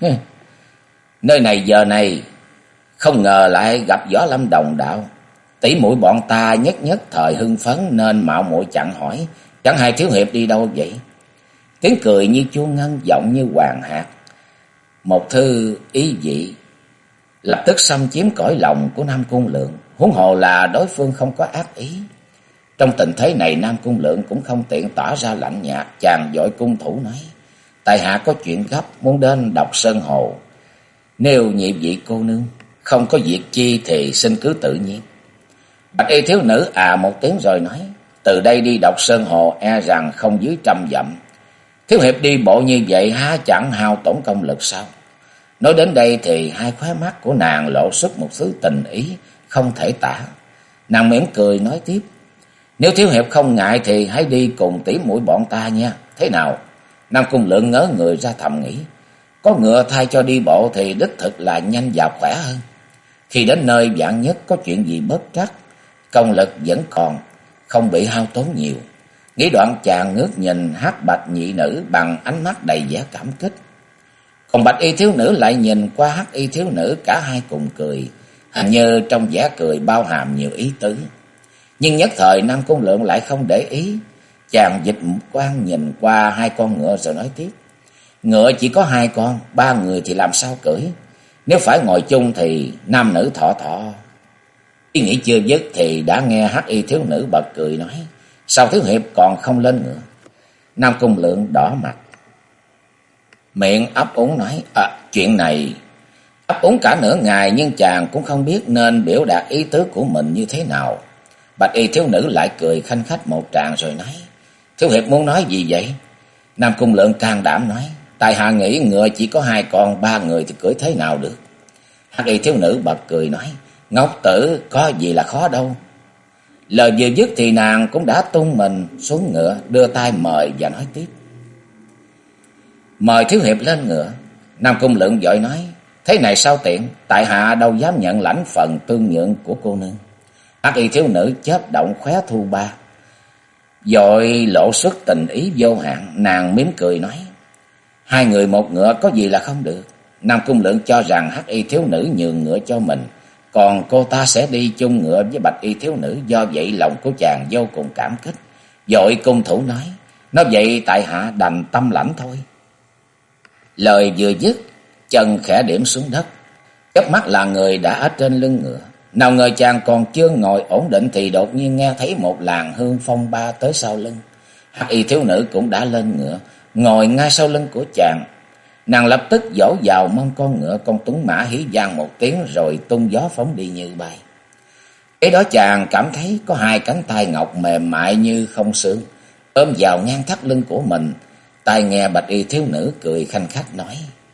nơi này giờ này không ngờ lại gặp Võ Lâm đồng đạo, tỷ muội bọn ta nhất thời hưng phấn nên mạo muội chặn hỏi, chẳng hay thiếu hiệp đi đâu vậy? Tiếng cười như chuông ngân, giọng như hoàng hạt, một thư ý vị lập tức xâm chiếm cõi lòng của Nam Cung Lượng, huống hồ là đối phương không có ác ý. Trong tình thế này Nam Cung Lượng cũng không tiện tỏ ra lạnh nhạt, chàng vội cung thủ nói: tại hạ có chuyện gấp muốn đến Độc Sơn Hồ, nếu nhị vị cô nương không có việc chi thì xin cứ tự nhiên. Bạch y thiếu nữ một tiếng rồi nói: từ đây đi Độc Sơn Hồ e rằng không dưới 100 dặm. Thiếu hiệp đi bộ như vậy há chẳng hao tổn công lực sao? Nói đến đây thì 2 khóe mắt của nàng lộ xuất một thứ tình ý không thể tả. Nàng mỉm cười nói tiếp: Nếu thiếu hiệp không ngại thì hãy đi cùng tỷ muội bọn ta nha. Thế nào? Nam Cung Lượng ngớ người ra thầm nghĩ. Có ngựa thay cho đi bộ thì đích thực là nhanh và khỏe hơn. Khi đến nơi vạn nhất có chuyện gì bất trắc, công lực vẫn còn, không bị hao tốn nhiều. Nghĩ đoạn chàng ngước nhìn Hắc Bạch nhị nữ bằng ánh mắt đầy vẻ cảm kích. Còn Bạch y thiếu nữ lại nhìn qua Hắc y thiếu nữ, cả hai cùng cười. Hình như trong vẻ cười bao hàm nhiều ý tứ. Nhưng nhất thời Nam Cung Lượng lại không để ý. Chàng dịch quan nhìn qua hai con ngựa rồi nói tiếp. Ngựa chỉ có hai con, ba người thì làm sao cưỡi? Nếu phải ngồi chung thì nam nữ thọ thọ. Ý nghĩ chưa dứt thì đã nghe Hắc y thiếu nữ bật cười nói. Sao thiếu hiệp còn không lên ngựa? Nam Cung Lượng đỏ mặt, miệng ấp úng nói. Chuyện này ấp úng cả nửa ngày, nhưng chàng cũng không biết nên biểu đạt ý tứ của mình như thế nào. Bạch y thiếu nữ lại cười khanh khách một tràng rồi nói. Thiếu hiệp muốn nói gì vậy? Nam Cung Lượng can đảm nói. Tại hạ nghĩ ngựa chỉ có hai con, ba người thì cưỡi thế nào được? Hắc y thiếu nữ bật cười nói. Ngốc tử, có gì là khó đâu. Lời vừa dứt thì nàng cũng đã tung mình xuống ngựa, đưa tay mời và nói tiếp. Mời thiếu hiệp lên ngựa. Nam Cung Lượng vội nói. Thế này sao tiện, tại hạ đâu dám nhận lãnh phần tương nhượng của cô nương. Hắc y thiếu nữ chớp động khóe thu ba, vội lộ xuất tình ý vô hạn. Nàng mỉm cười nói. Hai người một ngựa có gì là không được. Nam Cung Lượng cho rằng Hắc y thiếu nữ nhường ngựa cho mình, còn cô ta sẽ đi chung ngựa với Bạch y thiếu nữ. Do vậy lòng của chàng vô cùng cảm kích, vội cung thủ nói. Nói vậy tại hạ đành tâm lãnh thôi. Lời vừa dứt, chân khẽ điểm xuống đất, chớp mắt là người đã ở trên lưng ngựa. Nào ngờ chàng còn chưa ngồi ổn định thì đột nhiên nghe thấy một làn hương phong ba tới sau lưng. Hắc y thiếu nữ cũng đã lên ngựa, ngồi ngay sau lưng của chàng. Nàng lập tức vỗ vào mông con ngựa, con tuấn mã hí vang một tiếng rồi tung gió phóng đi như bay. Kế đó chàng cảm thấy có hai cánh tay ngọc mềm mại như không xương ôm vào ngang thắt lưng của mình. Tai nghe Bạch y thiếu nữ cười khanh khách nói.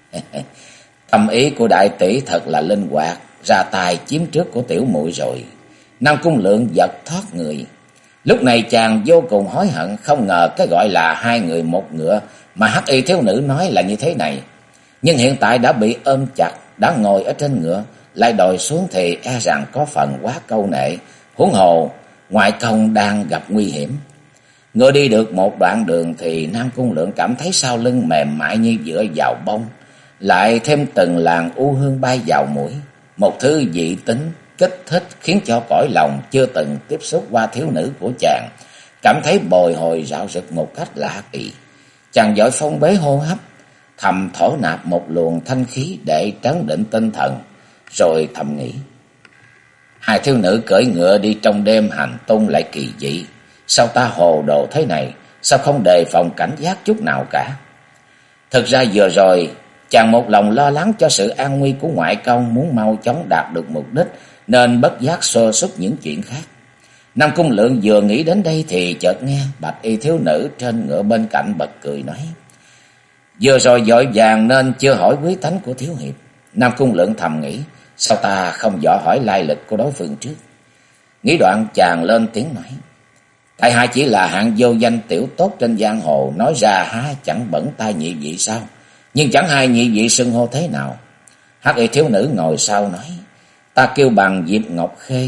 Tâm ý của đại tỷ thật là linh hoạt, ra tài chiếm trước của tiểu muội rồi. Nam Cung Lượng giật thoát người. Lúc này chàng vô cùng hối hận, không ngờ cái gọi là hai người một ngựa mà Hắc y thiếu nữ nói là như thế này. Nhưng hiện tại đã bị ôm chặt, đã ngồi ở trên ngựa, lại đòi xuống thì e rằng có phần quá câu nệ. Huống hồ ngoại công đang gặp nguy hiểm. Ngựa đi được một đoạn đường thì Nam Cung Lượng cảm thấy sau lưng mềm mại như dựa vào bông, lại thêm từng làn u hương bay vào mũi. Một thứ dị tính kích thích khiến cho cõi lòng chưa từng tiếp xúc qua thiếu nữ của chàng cảm thấy bồi hồi rạo rực một cách lạ kỳ. Chàng vội phong bế hô hấp, thầm thổ nạp một luồng thanh khí để trấn định tinh thần, rồi thầm nghĩ. Hai thiếu nữ cưỡi ngựa đi trong đêm hành tung lại kỳ dị. Sao ta hồ đồ thế này? Sao không đề phòng cảnh giác chút nào cả? Thực ra vừa rồi chàng một lòng lo lắng cho sự an nguy của ngoại công, muốn mau chóng đạt được mục đích, nên bất giác sơ suất những chuyện khác. Nam Cung Lượng vừa nghĩ đến đây thì chợt nghe Bạch y thiếu nữ trên ngựa bên cạnh bật cười nói. Vừa rồi vội vàng nên chưa hỏi quý tánh của thiếu hiệp. Nam Cung Lượng thầm nghĩ. Sao ta không dò hỏi lai lịch của đối phương trước? Nghĩ đoạn chàng lên tiếng nói. Tại hạ chỉ là hạng vô danh tiểu tốt trên giang hồ, nói ra há chẳng bẩn tai nhị vị sao? Nhưng chẳng hay nhị vị xưng hô thế nào? Hắc y thiếu nữ ngồi sau nói. Ta kêu bằng Diệp Ngọc Khê,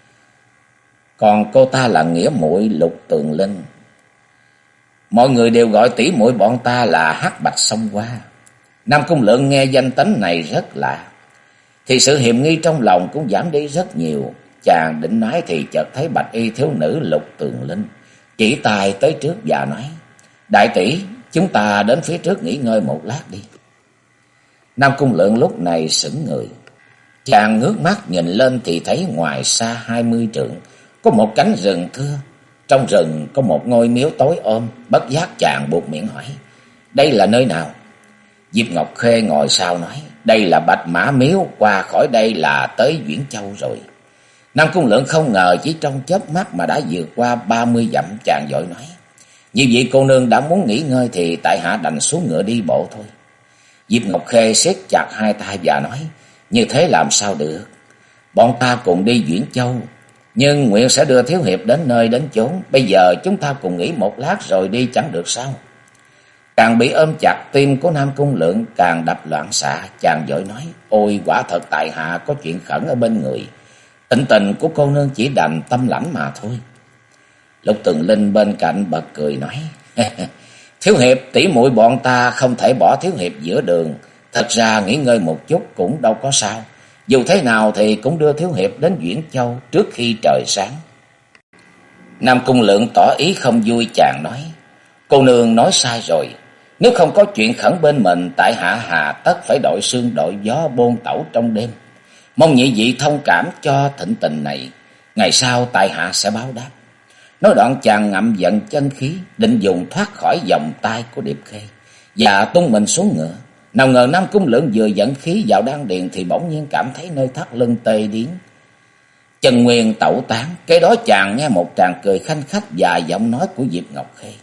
còn cô ta là nghĩa muội Lục Tường Linh. Mọi người đều gọi tỷ muội bọn ta là Hắc Bạch Sông Hoa. Nam Cung Lượng nghe danh tánh này rất lạ, thì sự hiềm nghi trong lòng cũng giảm đi rất nhiều. Chàng định nói thì chợt thấy Bạch y thiếu nữ Lục Tường Linh chỉ tay tới trước và nói. Đại tỷ, chúng ta đến phía trước nghỉ ngơi một lát đi. Nam Cung Lượng lúc này sững người. Chàng ngước mắt nhìn lên thì thấy ngoài xa 20 trượng có một cánh rừng thưa. Trong rừng có một ngôi miếu tối ôm. Bất giác chàng buột miệng hỏi. Đây là nơi nào? Diệp Ngọc Khê ngồi sau nói. Đây là Bạch Mã Miếu, qua khỏi đây là tới Viễn Châu rồi. Nam Cung Lượng không ngờ chỉ trong chớp mắt mà đã vượt qua 30 dặm. Chàng vội nói. Như vậy cô nương đã muốn nghỉ ngơi thì tại hạ đành xuống ngựa đi bộ thôi. Diệp Ngọc Khê siết chặt hai tay và nói. Như thế làm sao được? Bọn ta cùng đi Viễn Châu, Nhưng nguyện sẽ đưa thiếu hiệp đến nơi đến chốn. Bây giờ chúng ta cùng nghỉ một lát rồi đi chẳng được sao? Càng bị ôm chặt, tim của Nam Cung Lượng càng đập loạn xạ. Chàng vội nói: ôi quả thật tại hạ có chuyện khẩn ở bên người. Tình của cô nương chỉ đành tâm lãnh mà thôi. Lục Tường Linh bên cạnh bật cười nói: thiếu hiệp, tỷ muội bọn ta không thể bỏ thiếu hiệp giữa đường. Thật ra nghỉ ngơi một chút cũng đâu có sao. Dù thế nào thì cũng đưa thiếu hiệp đến Viễn Châu trước khi trời sáng. Nam Cung Lượng tỏ ý không vui, chàng nói: cô nương nói sai rồi. Nếu không có chuyện khẩn bên mình, tại hạ hà tất phải đội sương đội gió bôn tẩu trong đêm. Mong nhị vị thông cảm cho thịnh tình này, ngày sau tại hạ sẽ báo đáp. Nói đoạn chàng ngậm giận chân khí, định dùng thoát khỏi vòng tay của Điệp Khê và tung mình xuống ngựa. Nào ngờ Nam Cung Lượng vừa dẫn khí vào đan điền thì bỗng nhiên cảm thấy nơi thắt lưng tê điếng, chân nguyên tẩu tán. Cái đó chàng nghe một tràng cười khanh khách và giọng nói của Diệp Ngọc Khê: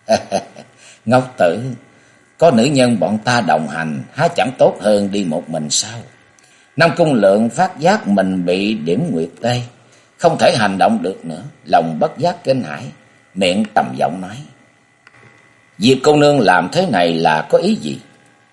Ngọc tử, có nữ nhân bọn ta đồng hành, há chẳng tốt hơn đi một mình sao? Nam Cung Lượng phát giác mình bị điểm nguyệt tê, không thể hành động được nữa, lòng bất giác kinh hãi, miệng trầm giọng nói: Diệp cô nương làm thế này là có ý gì?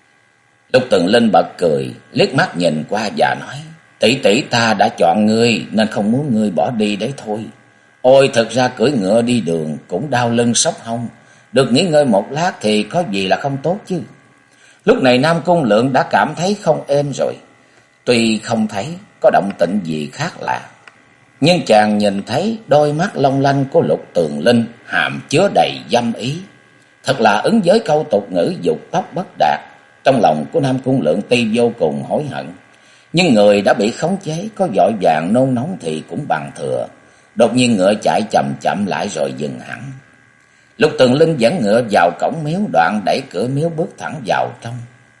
Lục Tường Linh bật cười, liếc mắt nhìn qua và nói: tỷ tỷ ta đã chọn ngươi nên không muốn ngươi bỏ đi đấy thôi. Ôi thực ra cưỡi ngựa đi đường cũng đau lưng sốc hông, được nghỉ ngơi một lát thì có gì là không tốt chứ. Lúc này Nam Cung Lượng đã cảm thấy không êm rồi. Tuy không thấy có động tĩnh gì khác lạ, nhưng chàng nhìn thấy đôi mắt long lanh của Lục Tường Linh hàm chứa đầy dâm ý. Thật là ứng với câu tục ngữ dục tốc bất đạt. Trong lòng của Nam Cung Lượng tuy vô cùng hối hận, nhưng người đã bị khống chế, có vội vàng nôn nóng thì cũng bằng thừa. Đột nhiên ngựa chạy chậm chậm lại rồi dừng hẳn. Lục Tường Linh dẫn ngựa vào cổng miếu, đoạn đẩy cửa miếu bước thẳng vào trong.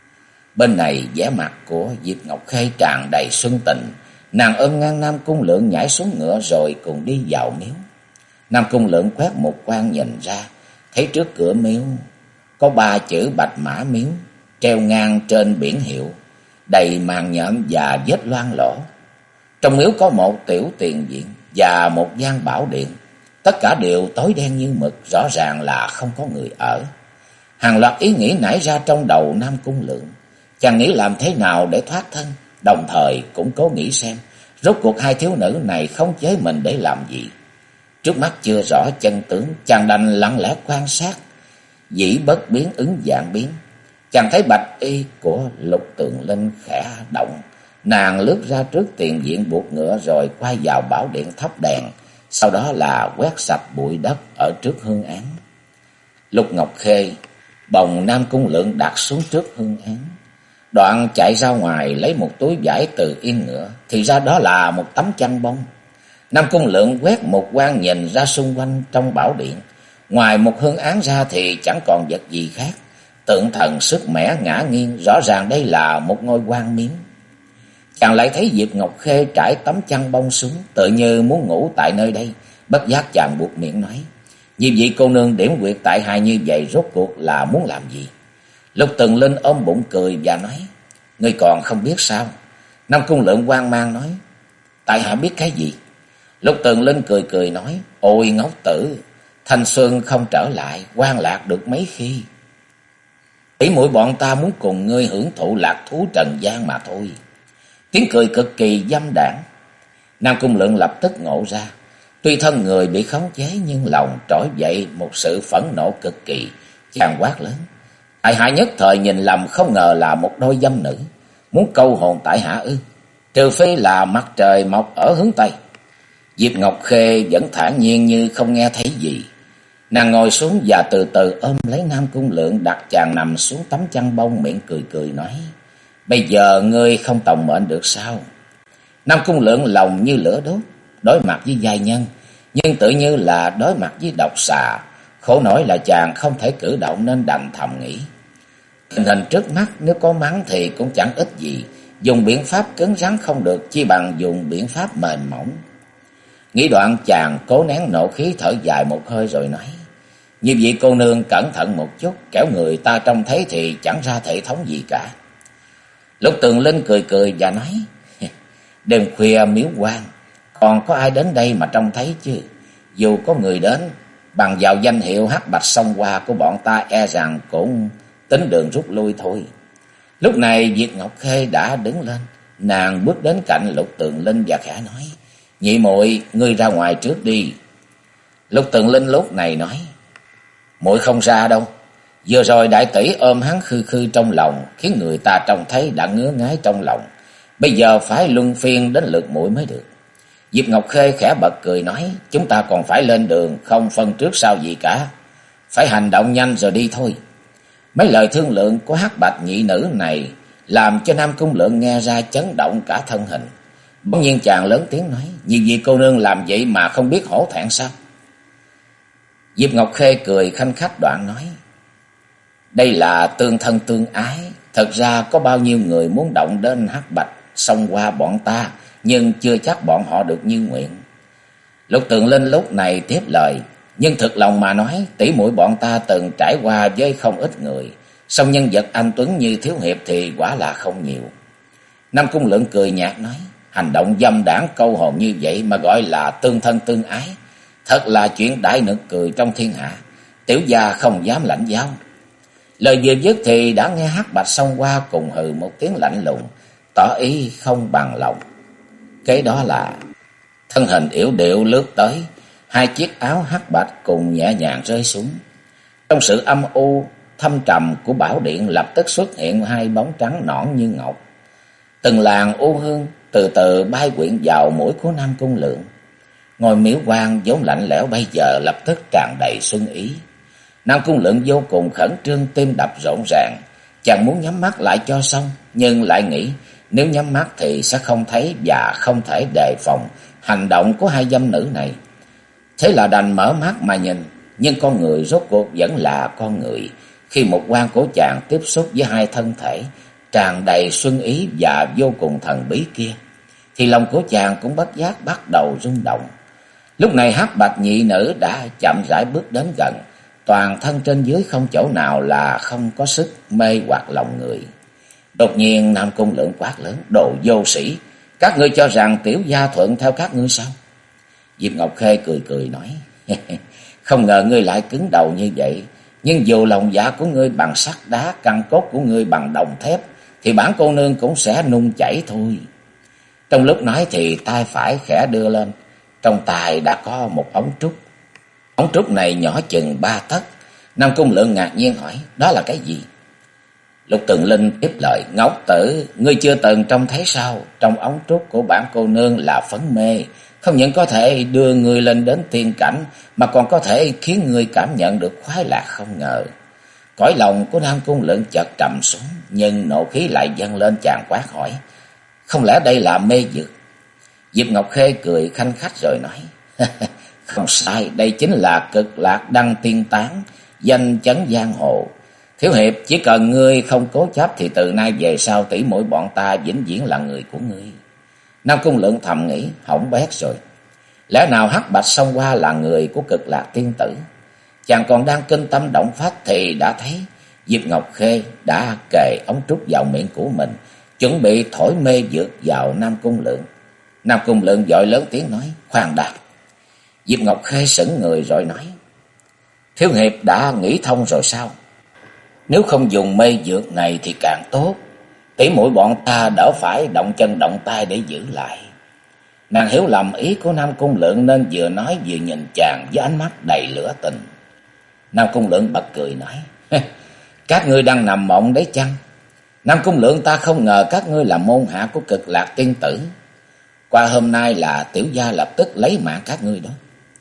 Bên này vẻ mặt của Diệp Ngọc Khê tràn đầy xuân tình. Nàng ôm ngang Nam Cung Lượng nhảy xuống ngựa rồi cùng đi vào miếu. Nam Cung Lượng quét một quan nhìn ra, thấy trước cửa miếu có 3 chữ Bạch Mã Miếu treo ngang trên biển hiệu, đầy màn nhện và vết loang lỗ. Trong miếu có một tiểu tiền viện và một gian bảo điện, tất cả đều tối đen như mực, rõ ràng là không có người ở. Hàng loạt ý nghĩ nảy ra trong đầu Nam Cung Lượng. Chàng nghĩ làm thế nào để thoát thân, đồng thời cũng cố nghĩ xem rốt cuộc hai thiếu nữ này khống chế mình để làm gì. Trước mắt chưa rõ chân tướng, chàng đành lặng lẽ quan sát, dĩ bất biến ứng vạn biến. Chàng thấy bạch y của Lục Tường Linh khẽ động, nàng lướt ra trước tiền viện buộc ngựa rồi quay vào bảo điện thắp đèn, sau đó là quét sạch bụi đất ở trước hương án. Lục Ngọc Khê bồng Nam Cung Lượng đặt xuống trước hương án, đoạn chạy ra ngoài lấy một túi vải từ yên ngựa, thì ra đó là một tấm chăn bông. Nam Cung Lượng quét một quan nhìn ra xung quanh trong bảo điện, ngoài một hương án ra thì chẳng còn vật gì khác. Tượng thần sức mẻ ngã nghiêng, rõ ràng đây là một ngôi quan miếu. Chàng lại thấy Diệp Ngọc Khê trải tấm chăn bông xuống, tự như muốn ngủ tại nơi đây. Bất giác chàng buột miệng nói: Như vậy cô nương điểm quyệt tại hài như vậy rốt cuộc là muốn làm gì? Lục Tường Linh ôm bụng cười và nói: Ngươi còn không biết sao? Nam Cung Lượng hoang mang nói: Tại hạ biết cái gì? Lục Tường Linh cười cười nói: Ôi ngốc tử, thanh xuân không trở lại, quan lạc được mấy khi. Tỷ muội bọn ta muốn cùng ngươi hưởng thụ lạc thú trần gian mà thôi. Tiếng cười cực kỳ dâm đãng. Nam Cung Lượng lập tức ngộ ra, tuy thân người bị khống chế nhưng lòng trỗi dậy một sự phẫn nộ cực kỳ. Chàng quát lớn: Tại hạ nhất thời nhìn lầm, không ngờ là một đôi dâm nữ, muốn câu hồn tại hạ ư? Trừ phi là mặt trời mọc ở hướng Tây. Diệp Ngọc Khê vẫn thản nhiên như không nghe thấy gì. Nàng ngồi xuống và từ từ ôm lấy Nam Cung Lượng, đặt chàng nằm xuống tấm chăn bông, miệng cười cười nói: Bây giờ ngươi không tòng mệnh được sao? Nam Cung Lượng lòng như lửa đốt, đối mặt với giai nhân, nhưng tự như là đối mặt với độc xà. Khổ nổi là chàng không thể cử động nên đành thầm nghĩ: tình hình trước mắt nếu có mắng thì cũng chẳng ích gì, dùng biện pháp cứng rắn không được, chi bằng dùng biện pháp mềm mỏng. Nghĩ đoạn chàng cố nén nộ khí, thở dài một hơi rồi nói: Như vậy cô nương cẩn thận một chút, kẻo người ta trông thấy thì chẳng ra thể thống gì cả. Lục Tường Linh cười cười và nói: Đêm khuya miếu quan, Còn có ai đến đây mà trông thấy chứ? Dù có người đến, bằng vào danh hiệu hắc bạch sông hoa của bọn ta e rằng cũng tính đường rút lui thôi. Lúc này Diệp Ngọc Khê đã đứng lên, nàng bước đến cạnh Lục Tường Linh và khẽ nói: "Nhị muội, ngươi ra ngoài trước đi." Lục Tường Linh lúc này nói: "Muội không ra đâu. Vừa rồi đại tỷ ôm hắn khư khư trong lòng, khiến người ta trông thấy đã ngứa ngái trong lòng. Bây giờ phải luân phiên đến lượt muội mới được." Diệp Ngọc Khê khẽ bật cười nói: "Chúng ta còn phải lên đường, không phân trước sau gì cả. Phải hành động nhanh rồi đi thôi." Mấy lời thương lượng của hắc bạch nhị nữ này làm cho Nam Cung Lượng nghe ra chấn động cả thân hình. Bỗng nhiên chàng lớn tiếng nói: "Nhiều vị cô nương làm vậy mà không biết hổ thẹn sao?" Diệp Ngọc Khê cười khanh khách đoạn nói: "Đây là tương thân tương ái. Thật ra có bao nhiêu người muốn động đến hắc bạch xông qua bọn ta, nhưng chưa chắc bọn họ được như nguyện." Lục Tường Linh lúc này tiếp lời: "Nhưng thực lòng mà nói, tỷ muội bọn ta từng trải qua với không ít người, song nhân vật anh tuấn như Thiếu Hiệp thì quả là không nhiều." Nam Cung Lượng cười nhạt nói: "Hành động dâm đảng câu hồn như vậy mà gọi là tương thân tương ái, thật là chuyện đại nực cười trong thiên hạ. Tiểu gia không dám lãnh giáo." Lời vừa dứt thì đã nghe hắc bạch xông qua cùng hừ một tiếng lạnh lùng, tỏ ý không bằng lòng. Kế đó là thân hình yểu điệu lướt tới, hai chiếc áo hắc bạch cùng nhẹ nhàng rơi xuống. Trong sự âm u thâm trầm của bảo điện lập tức xuất hiện hai bóng trắng nõn như ngọc. Từng làn u hương từ từ bay quyện vào mũi của Nam Cung Lượng. Ngôi miếu quan vốn lạnh lẽo bây giờ lập tức tràn đầy xuân ý. Nam Cung Lượng vô cùng khẩn trương, tim đập rộn ràng. Chàng muốn nhắm mắt lại cho xong, nhưng lại nghĩ nếu nhắm mắt thì sẽ không thấy và không thể đề phòng hành động của hai dâm nữ này. Thế là đành mở mắt mà nhìn, nhưng con người rốt cuộc vẫn là con người. Khi một quan của chàng tiếp xúc với hai thân thể tràn đầy xuân ý và vô cùng thần bí kia, thì lòng của chàng cũng bất giác bắt đầu rung động. Lúc này hắc bạch nhị nữ đã chậm rãi bước đến gần, toàn thân trên dưới không chỗ nào là không có sức mê hoặc lòng người. Đột nhiên Nam Cung Lượng quát lớn: "Đồ vô sĩ! Các ngươi cho rằng tiểu gia thuận theo các ngươi sao?" Diệp Ngọc Khê cười cười nói: "Không ngờ ngươi lại cứng đầu như vậy. Nhưng dù lòng dạ của ngươi bằng sắt đá, căn cốt của ngươi bằng đồng thép, thì bản cô nương cũng sẽ nung chảy thôi." Trong lúc nói thì tay phải khẽ đưa lên, trong tay đã có một ống trúc. Ống trúc này nhỏ chừng 3 tấc. Nam Cung Lượng ngạc nhiên hỏi: "Đó là cái gì?" Lục Tường Linh tiếp lời: "Ngọc tử, ngươi chưa từng trông thấy sao? Trong ống trúc của bản cô nương là phấn mê, không những có thể đưa ngươi lên đến tiên cảnh, mà còn có thể khiến ngươi cảm nhận được khoái lạc không ngờ." Cõi lòng của Nam Cung Lượng chợt trầm xuống, nhưng nộ khí lại dâng lên, chàng quát hỏi: "Không lẽ đây là mê dược?" Diệp Ngọc Khê cười khanh khách rồi nói: "Không sai, đây chính là Cực Lạc Đăng Tiên Tán, danh chấn giang hồ. Thiếu hiệp, chỉ cần ngươi không cố chấp thì từ nay về sau tỷ muội bọn ta vĩnh viễn là người của ngươi." Nam Cung Lượng thầm nghĩ: hỏng bét rồi. Lẽ nào hắc bạch xông qua là người của Cực Lạc tiên tử? Chàng còn đang kinh tâm động phách thì đã thấy Diệp Ngọc Khê đã kề ống trúc vào miệng của mình, chuẩn bị thổi mê dược vào Nam Cung Lượng. Nam Cung Lượng vội lớn tiếng nói: "Khoan đã." Diệp Ngọc Khê sững người rồi nói: "Thiếu hiệp đã nghĩ thông rồi sao? Nếu không dùng mê dược này thì càng tốt, tỷ muội bọn ta đỡ phải động chân động tay để giữ lại." Nàng hiểu lầm ý của Nam Cung Lượng nên vừa nói vừa nhìn chàng với ánh mắt đầy lửa tình. Nam Cung Lượng bật cười nói: "Các ngươi đang nằm mộng đấy chăng? Nam Cung Lượng, ta không ngờ các ngươi là môn hạ của Cực Lạc tiên tử. Qua hôm nay là tiểu gia lập tức lấy mạng các ngươi đó."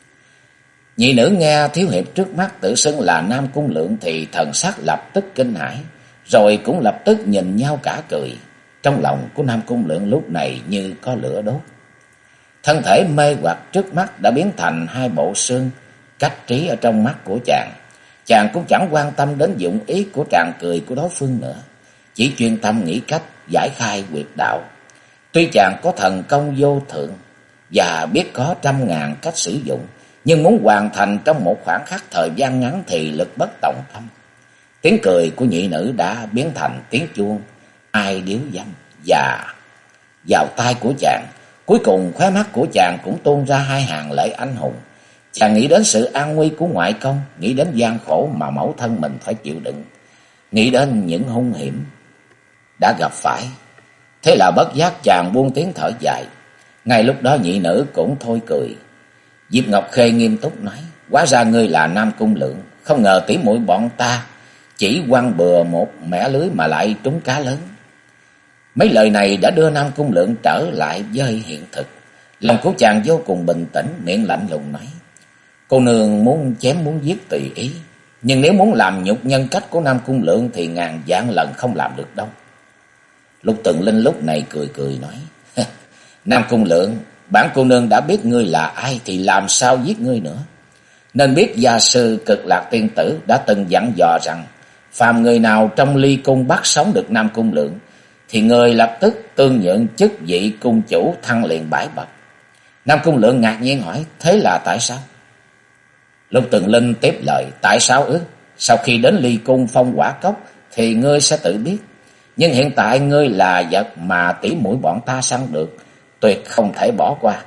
Nhị nữ nghe thiếu hiệp trước mắt tự xưng là Nam Cung Lượng thì thần sắc lập tức kinh hãi, rồi cũng lập tức nhìn nhau cả cười. Trong lòng của Nam Cung Lượng lúc này như có lửa đốt. Thân thể mê hoặc trước mắt đã biến thành hai bộ xương cách trí ở trong mắt của chàng. Chàng cũng chẳng quan tâm đến dụng ý của tràng cười của đối phương nữa, chỉ chuyên tâm nghĩ cách giải khai quyệt đạo. Tuy chàng có thần công vô thượng và biết có 100.000 cách sử dụng, nhưng muốn hoàn thành trong một khoảng khắc thời gian ngắn thì lực bất tòng tâm. Tiếng cười của nhị nữ đã biến thành tiếng chuông ai điếu dâm, và vào tai của chàng Cuối cùng khóe mắt của chàng cũng tuôn ra hai hàng lệ anh hùng. Chàng nghĩ đến sự an nguy của ngoại công, nghĩ đến gian khổ mà mẫu thân mình phải chịu đựng, nghĩ đến những hung hiểm đã gặp phải. Thế là bất giác chàng buông tiếng thở dài. Ngay lúc đó nhị nữ cũng thôi cười. Diệp Ngọc Khê nghiêm túc nói: "Hóa ra ngươi là Nam Cung Lượng, không ngờ tỷ muội bọn ta chỉ quăng bừa một mẻ lưới mà lại trúng cá lớn." Mấy lời này đã đưa Nam Cung Lượng trở lại với hiện thực. Lòng của chàng vô cùng bình tĩnh, miệng lạnh lùng nói: "Cô nương muốn chém muốn giết tùy ý, nhưng nếu muốn làm nhục nhân cách của Nam Cung Lượng thì ngàn vạn lần không làm được đâu." Lục Tường Linh lúc này cười cười nói: "Nam Cung Lượng, bản cô nương đã biết ngươi là ai thì làm sao giết ngươi nữa. Nên biết gia sư Cực Lạc tiên tử đã từng dặn dò rằng phàm người nào trong ly cung bắt sống được Nam Cung Lượng thì người lập tức tương nhượng chức vị cung chủ, thăng liền 7 bậc." Nam Cung Lượng ngạc nhiên hỏi: "Thế là tại sao?" Lục Tường Linh tiếp lời: "Tại sao ư? Sau khi đến ly cung Phong Hỏa Cốc thì ngươi sẽ tự biết. Nhưng hiện tại ngươi là vật mà tỷ muội bọn ta săn được, tuyệt không thể bỏ qua."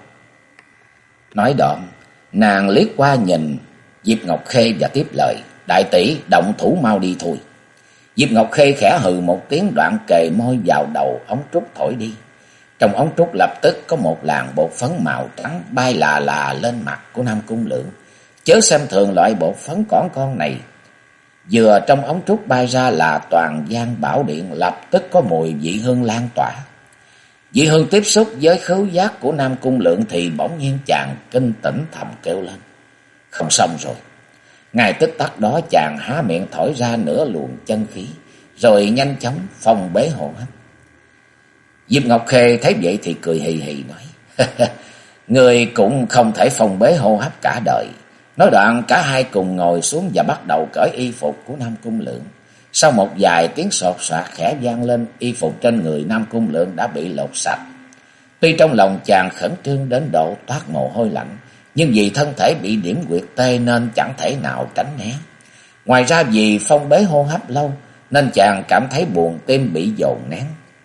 Nói đoạn, nàng liếc qua nhìn Diệp Ngọc Khê và tiếp lời: "Đại tỷ, động thủ mau đi thôi." Diệp Ngọc Khê khẽ hừ một tiếng, đoạn kề môi vào đầu ống trúc thổi đi. Trong ống trúc lập tức có một làn bột phấn màu trắng bay là lên mặt của Nam Cung Lượng. Chớ xem thường loại bột phấn cỏn con này. Vừa trong ống trúc bay ra là toàn gian bảo điện lập tức có mùi vị hương lan tỏa. Vị hương tiếp xúc với khứu giác của Nam Cung Lượng thì bỗng nhiên chàng kinh tỉnh thầm kêu lên: "Không xong rồi." Ngay tức tắc đó chàng há miệng thổi ra nửa luồng chân khí, rồi nhanh chóng phong bế hô hấp. Diệp Ngọc Khê thấy vậy thì cười hì hì nói: "Người cũng không thể phong bế hô hấp cả đời." Nói đoạn cả hai cùng ngồi xuống và bắt đầu cởi y phục của Nam Cung Lượng. Sau một vài tiếng sột soạt khẽ vang lên, y phục trên người Nam Cung Lượng đã bị lột sạch. Tuy trong lòng chàng khẩn trương đến độ toát mồ hôi lạnh, nhưng vì thân thể bị điểm huyệt tê nên chẳng thể nào tránh né. Ngoài ra vì phong bế hô hấp lâu nên chàng cảm thấy buồn tim bị dồn nén.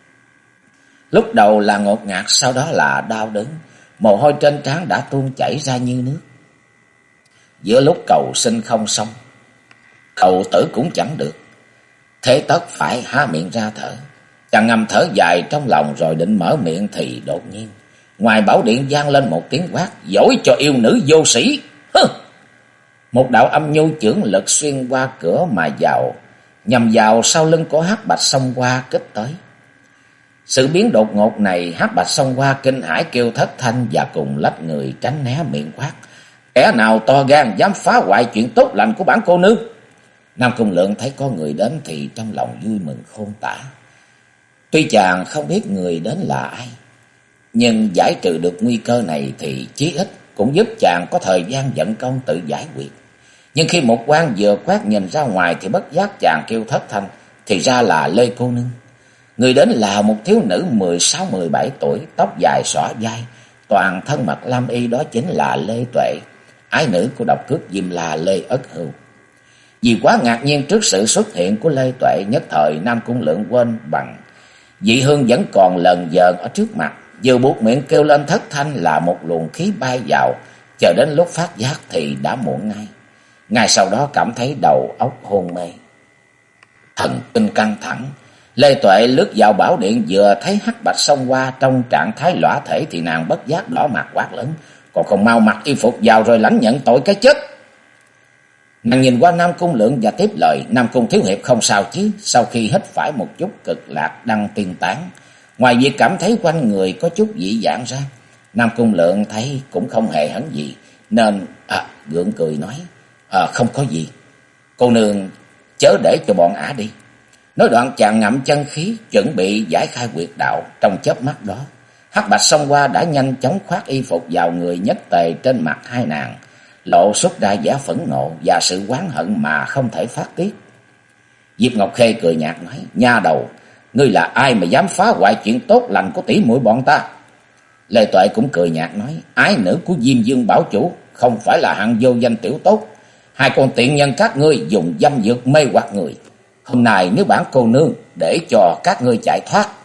Lúc đầu là ngột ngạt, sau đó là đau đớn, mồ hôi trên trán đã tuôn chảy ra như nước. Giữa lúc cầu sinh không xong, cầu tử cũng chẳng được, thế tất phải há miệng ra thở. Chàng ngầm thở dài trong lòng rồi định mở miệng thì đột nhiên ngoài bảo điện vang lên một tiếng quát: "Dỗi cho yêu nữ vô sĩ!" Một đạo âm nhu chưởng lực xuyên qua cửa mà vào, nhằm vào sau lưng của Hắc Bạch Song Hoa kích tới. Sự biến đột ngột này, Hắc Bạch Song Hoa kinh hãi kêu thất thanh và cùng lách người tránh né miệng quát: "Kẻ nào to gan dám phá hoại chuyện tốt lành của bản cô nương?" Nam Cung Lượng thấy có người đến thì trong lòng vui mừng khôn tả. Tuy chàng không biết người đến là ai, nhưng giải trừ được nguy cơ này thì chí ít cũng giúp chàng có thời gian vận công tự giải quyết. Nhưng khi một quan vừa quét nhìn ra ngoài thì bất giác chàng kêu thất thanh, thì ra là Lê cô nương. Người đến là một thiếu nữ 16-17 tuổi, tóc dài xõa vai, toàn thân mặc lam y, đó chính là Lê Tuệ, ái nữ của độc cước Diêm La Lê Ất Hưu. Vì quá ngạc nhiên trước sự xuất hiện của Lê Tuệ, nhất thời Nam Cung Lượng quên bằng dị hương vẫn còn lờn vờn ở trước mặt, vừa buộc miệng kêu lên thất thanh là một luồng khí bay vào, chờ đến lúc phát giác thì đã muộn ngay. Ngay sau đó cảm thấy đầu óc hôn mê, thần kinh căng thẳng. Lê Tuệ lướt vào bảo điện, vừa thấy Hắc Bạch Song Hoa trong trạng thái lõa thể thì nàng bất giác đỏ mặt quát lớn: "Còn không mau mặc y phục vào rồi lãnh nhận tội cái chết!" Nàng nhìn qua Nam Cung Lượng và tiếp lời: "Nam Cung thiếu hiệp không sao chứ?" Sau khi hít phải một chút Cực Lạc đăng tiên tán, ngoài việc cảm thấy quanh người có chút dị dạng ra, Nam Cung Lượng thấy cũng không hề hấn gì, nên gượng cười nói: "Không có gì, cô nương chớ để cho bọn ả đi." Nói đoạn chàng ngậm chân khí chuẩn bị giải khai huyệt đạo. Trong chớp mắt đó, Hắc Bạch Song Hoa đã nhanh chóng khoác y phục vào người nhất tề trên mặt hai nàng, lộ xuất ra vẻ phẫn nộ và sự oán hận mà không thể phát tiết. Diệp Ngọc Khê cười nhạt nói: "Nha đầu, ngươi là ai mà dám phá hoại chuyện tốt lành của tỷ muội bọn ta?" Lê Tuệ cũng cười nhạt nói: "Ái nữ của Diêm Dương bảo chủ không phải là hạng vô danh tiểu tốt. Hai con tiện nhân các ngươi dùng dâm dược mê hoặc người. Hôm nay nếu bản cô nương để cho các ngươi chạy thoát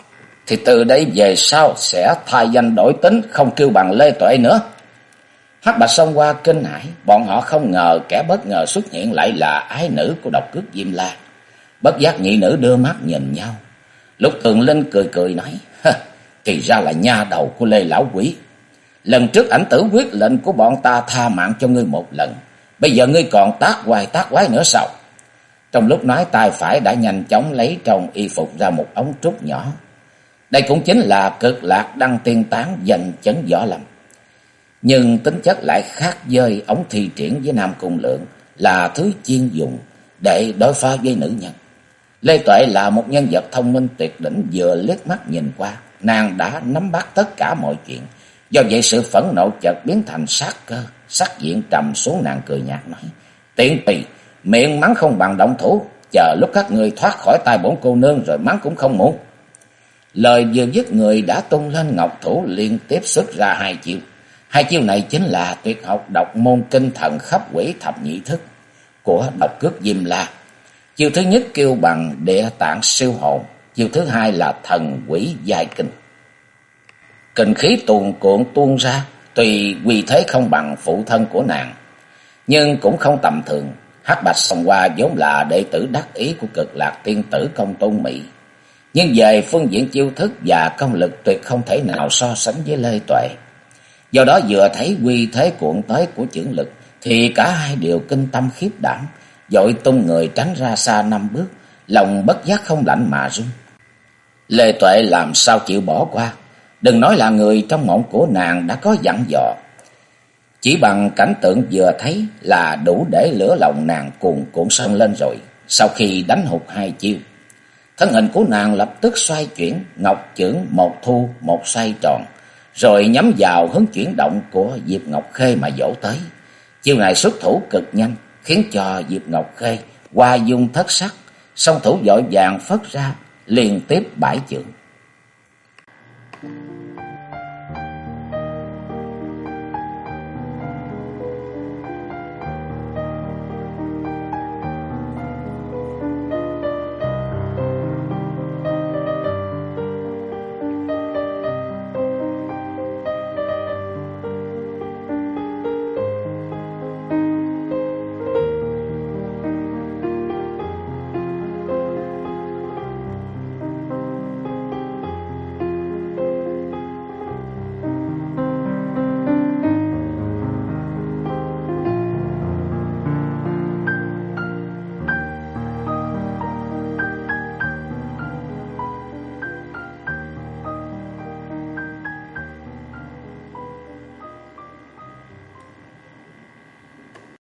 thì từ đây về sau sẽ thay danh đổi tính, không kêu bằng Lê Tuệ nữa. Hắc Bạch xông qua kinh hãi, bọn họ không ngờ kẻ bất ngờ xuất hiện lại là ái nữ của độc cước Diêm La. Bất giác nhị nữ đưa mắt nhìn nhau. Lục Tường Linh cười cười nói, thì ra là nha đầu của Lê lão quỷ. Lần trước ảnh tử quyết lệnh của bọn ta tha mạng cho ngươi một lần, bây giờ ngươi còn tác quái nữa sao? Trong lúc nói, tay phải đã nhanh chóng lấy trong y phục ra một ống trúc nhỏ. Đây cũng chính là Cực Lạc Đăng Tiên Tán dành chấn võ lâm, nhưng tính chất lại khác với ống thi triển với Nam Cung Lượng, là thứ chuyên dùng để đối phó với nữ nhân. Lê Tuệ là một nhân vật thông minh tuyệt đỉnh, vừa liếc mắt nhìn qua, nàng đã nắm bắt tất cả mọi chuyện. Do vậy sự phẫn nộ chợt biến thành sát cơ, sắc diện trầm xuống, nàng cười nhạt nói, tiện tỳ, miệng mắng không bằng động thủ, chờ lúc các người thoát khỏi tay bổn cô nương rồi mắng cũng không muộn. Lời vừa dứt, người đã tung lên ngọc thủ liên tiếp xuất ra hai chiêu. Hai chiêu này chính là tuyệt học độc môn kinh thần khắp quỷ thập nhị thức của độc cước Diêm La. Chiêu thứ nhất kêu bằng địa tạng siêu hồn, chiêu thứ hai là thần quỷ giai kinh. Kình khí tuồn cuộn tuôn ra, tuy quy thế không bằng phụ thân của nàng, nhưng cũng không tầm thường. Hắc Bạch xông qua vốn là đệ tử đắc ý của Cực Lạc tiên tử Công Tôn Mỹ, nhưng về phương diện chiêu thức và công lực tuyệt không thể nào so sánh với Lê Tuệ. Do đó vừa thấy quy thế cuộn tới của chưởng lực thì cả hai đều kinh tâm khiếp đảm, vội tung người tránh ra xa 5 bước, lòng bất giác không lạnh mà run. Lê Tuệ làm sao chịu bỏ qua, đừng nói là người trong mộng của nàng đã có dặn dò. Chỉ bằng cảnh tượng vừa thấy là đủ để lửa lòng nàng cuồn cuộn sân lên rồi. Sau khi đánh hụt hai chiêu, thân hình của nàng lập tức xoay chuyển, ngọc chưởng một thu một xoay tròn, rồi nhắm vào hướng chuyển động của Diệp Ngọc Khê mà vỗ tới. Chiêu này xuất thủ cực nhanh, khiến cho Diệp Ngọc Khê hoa dung thất sắc, song thủ vội vàng phất ra liên tiếp 7 chưởng.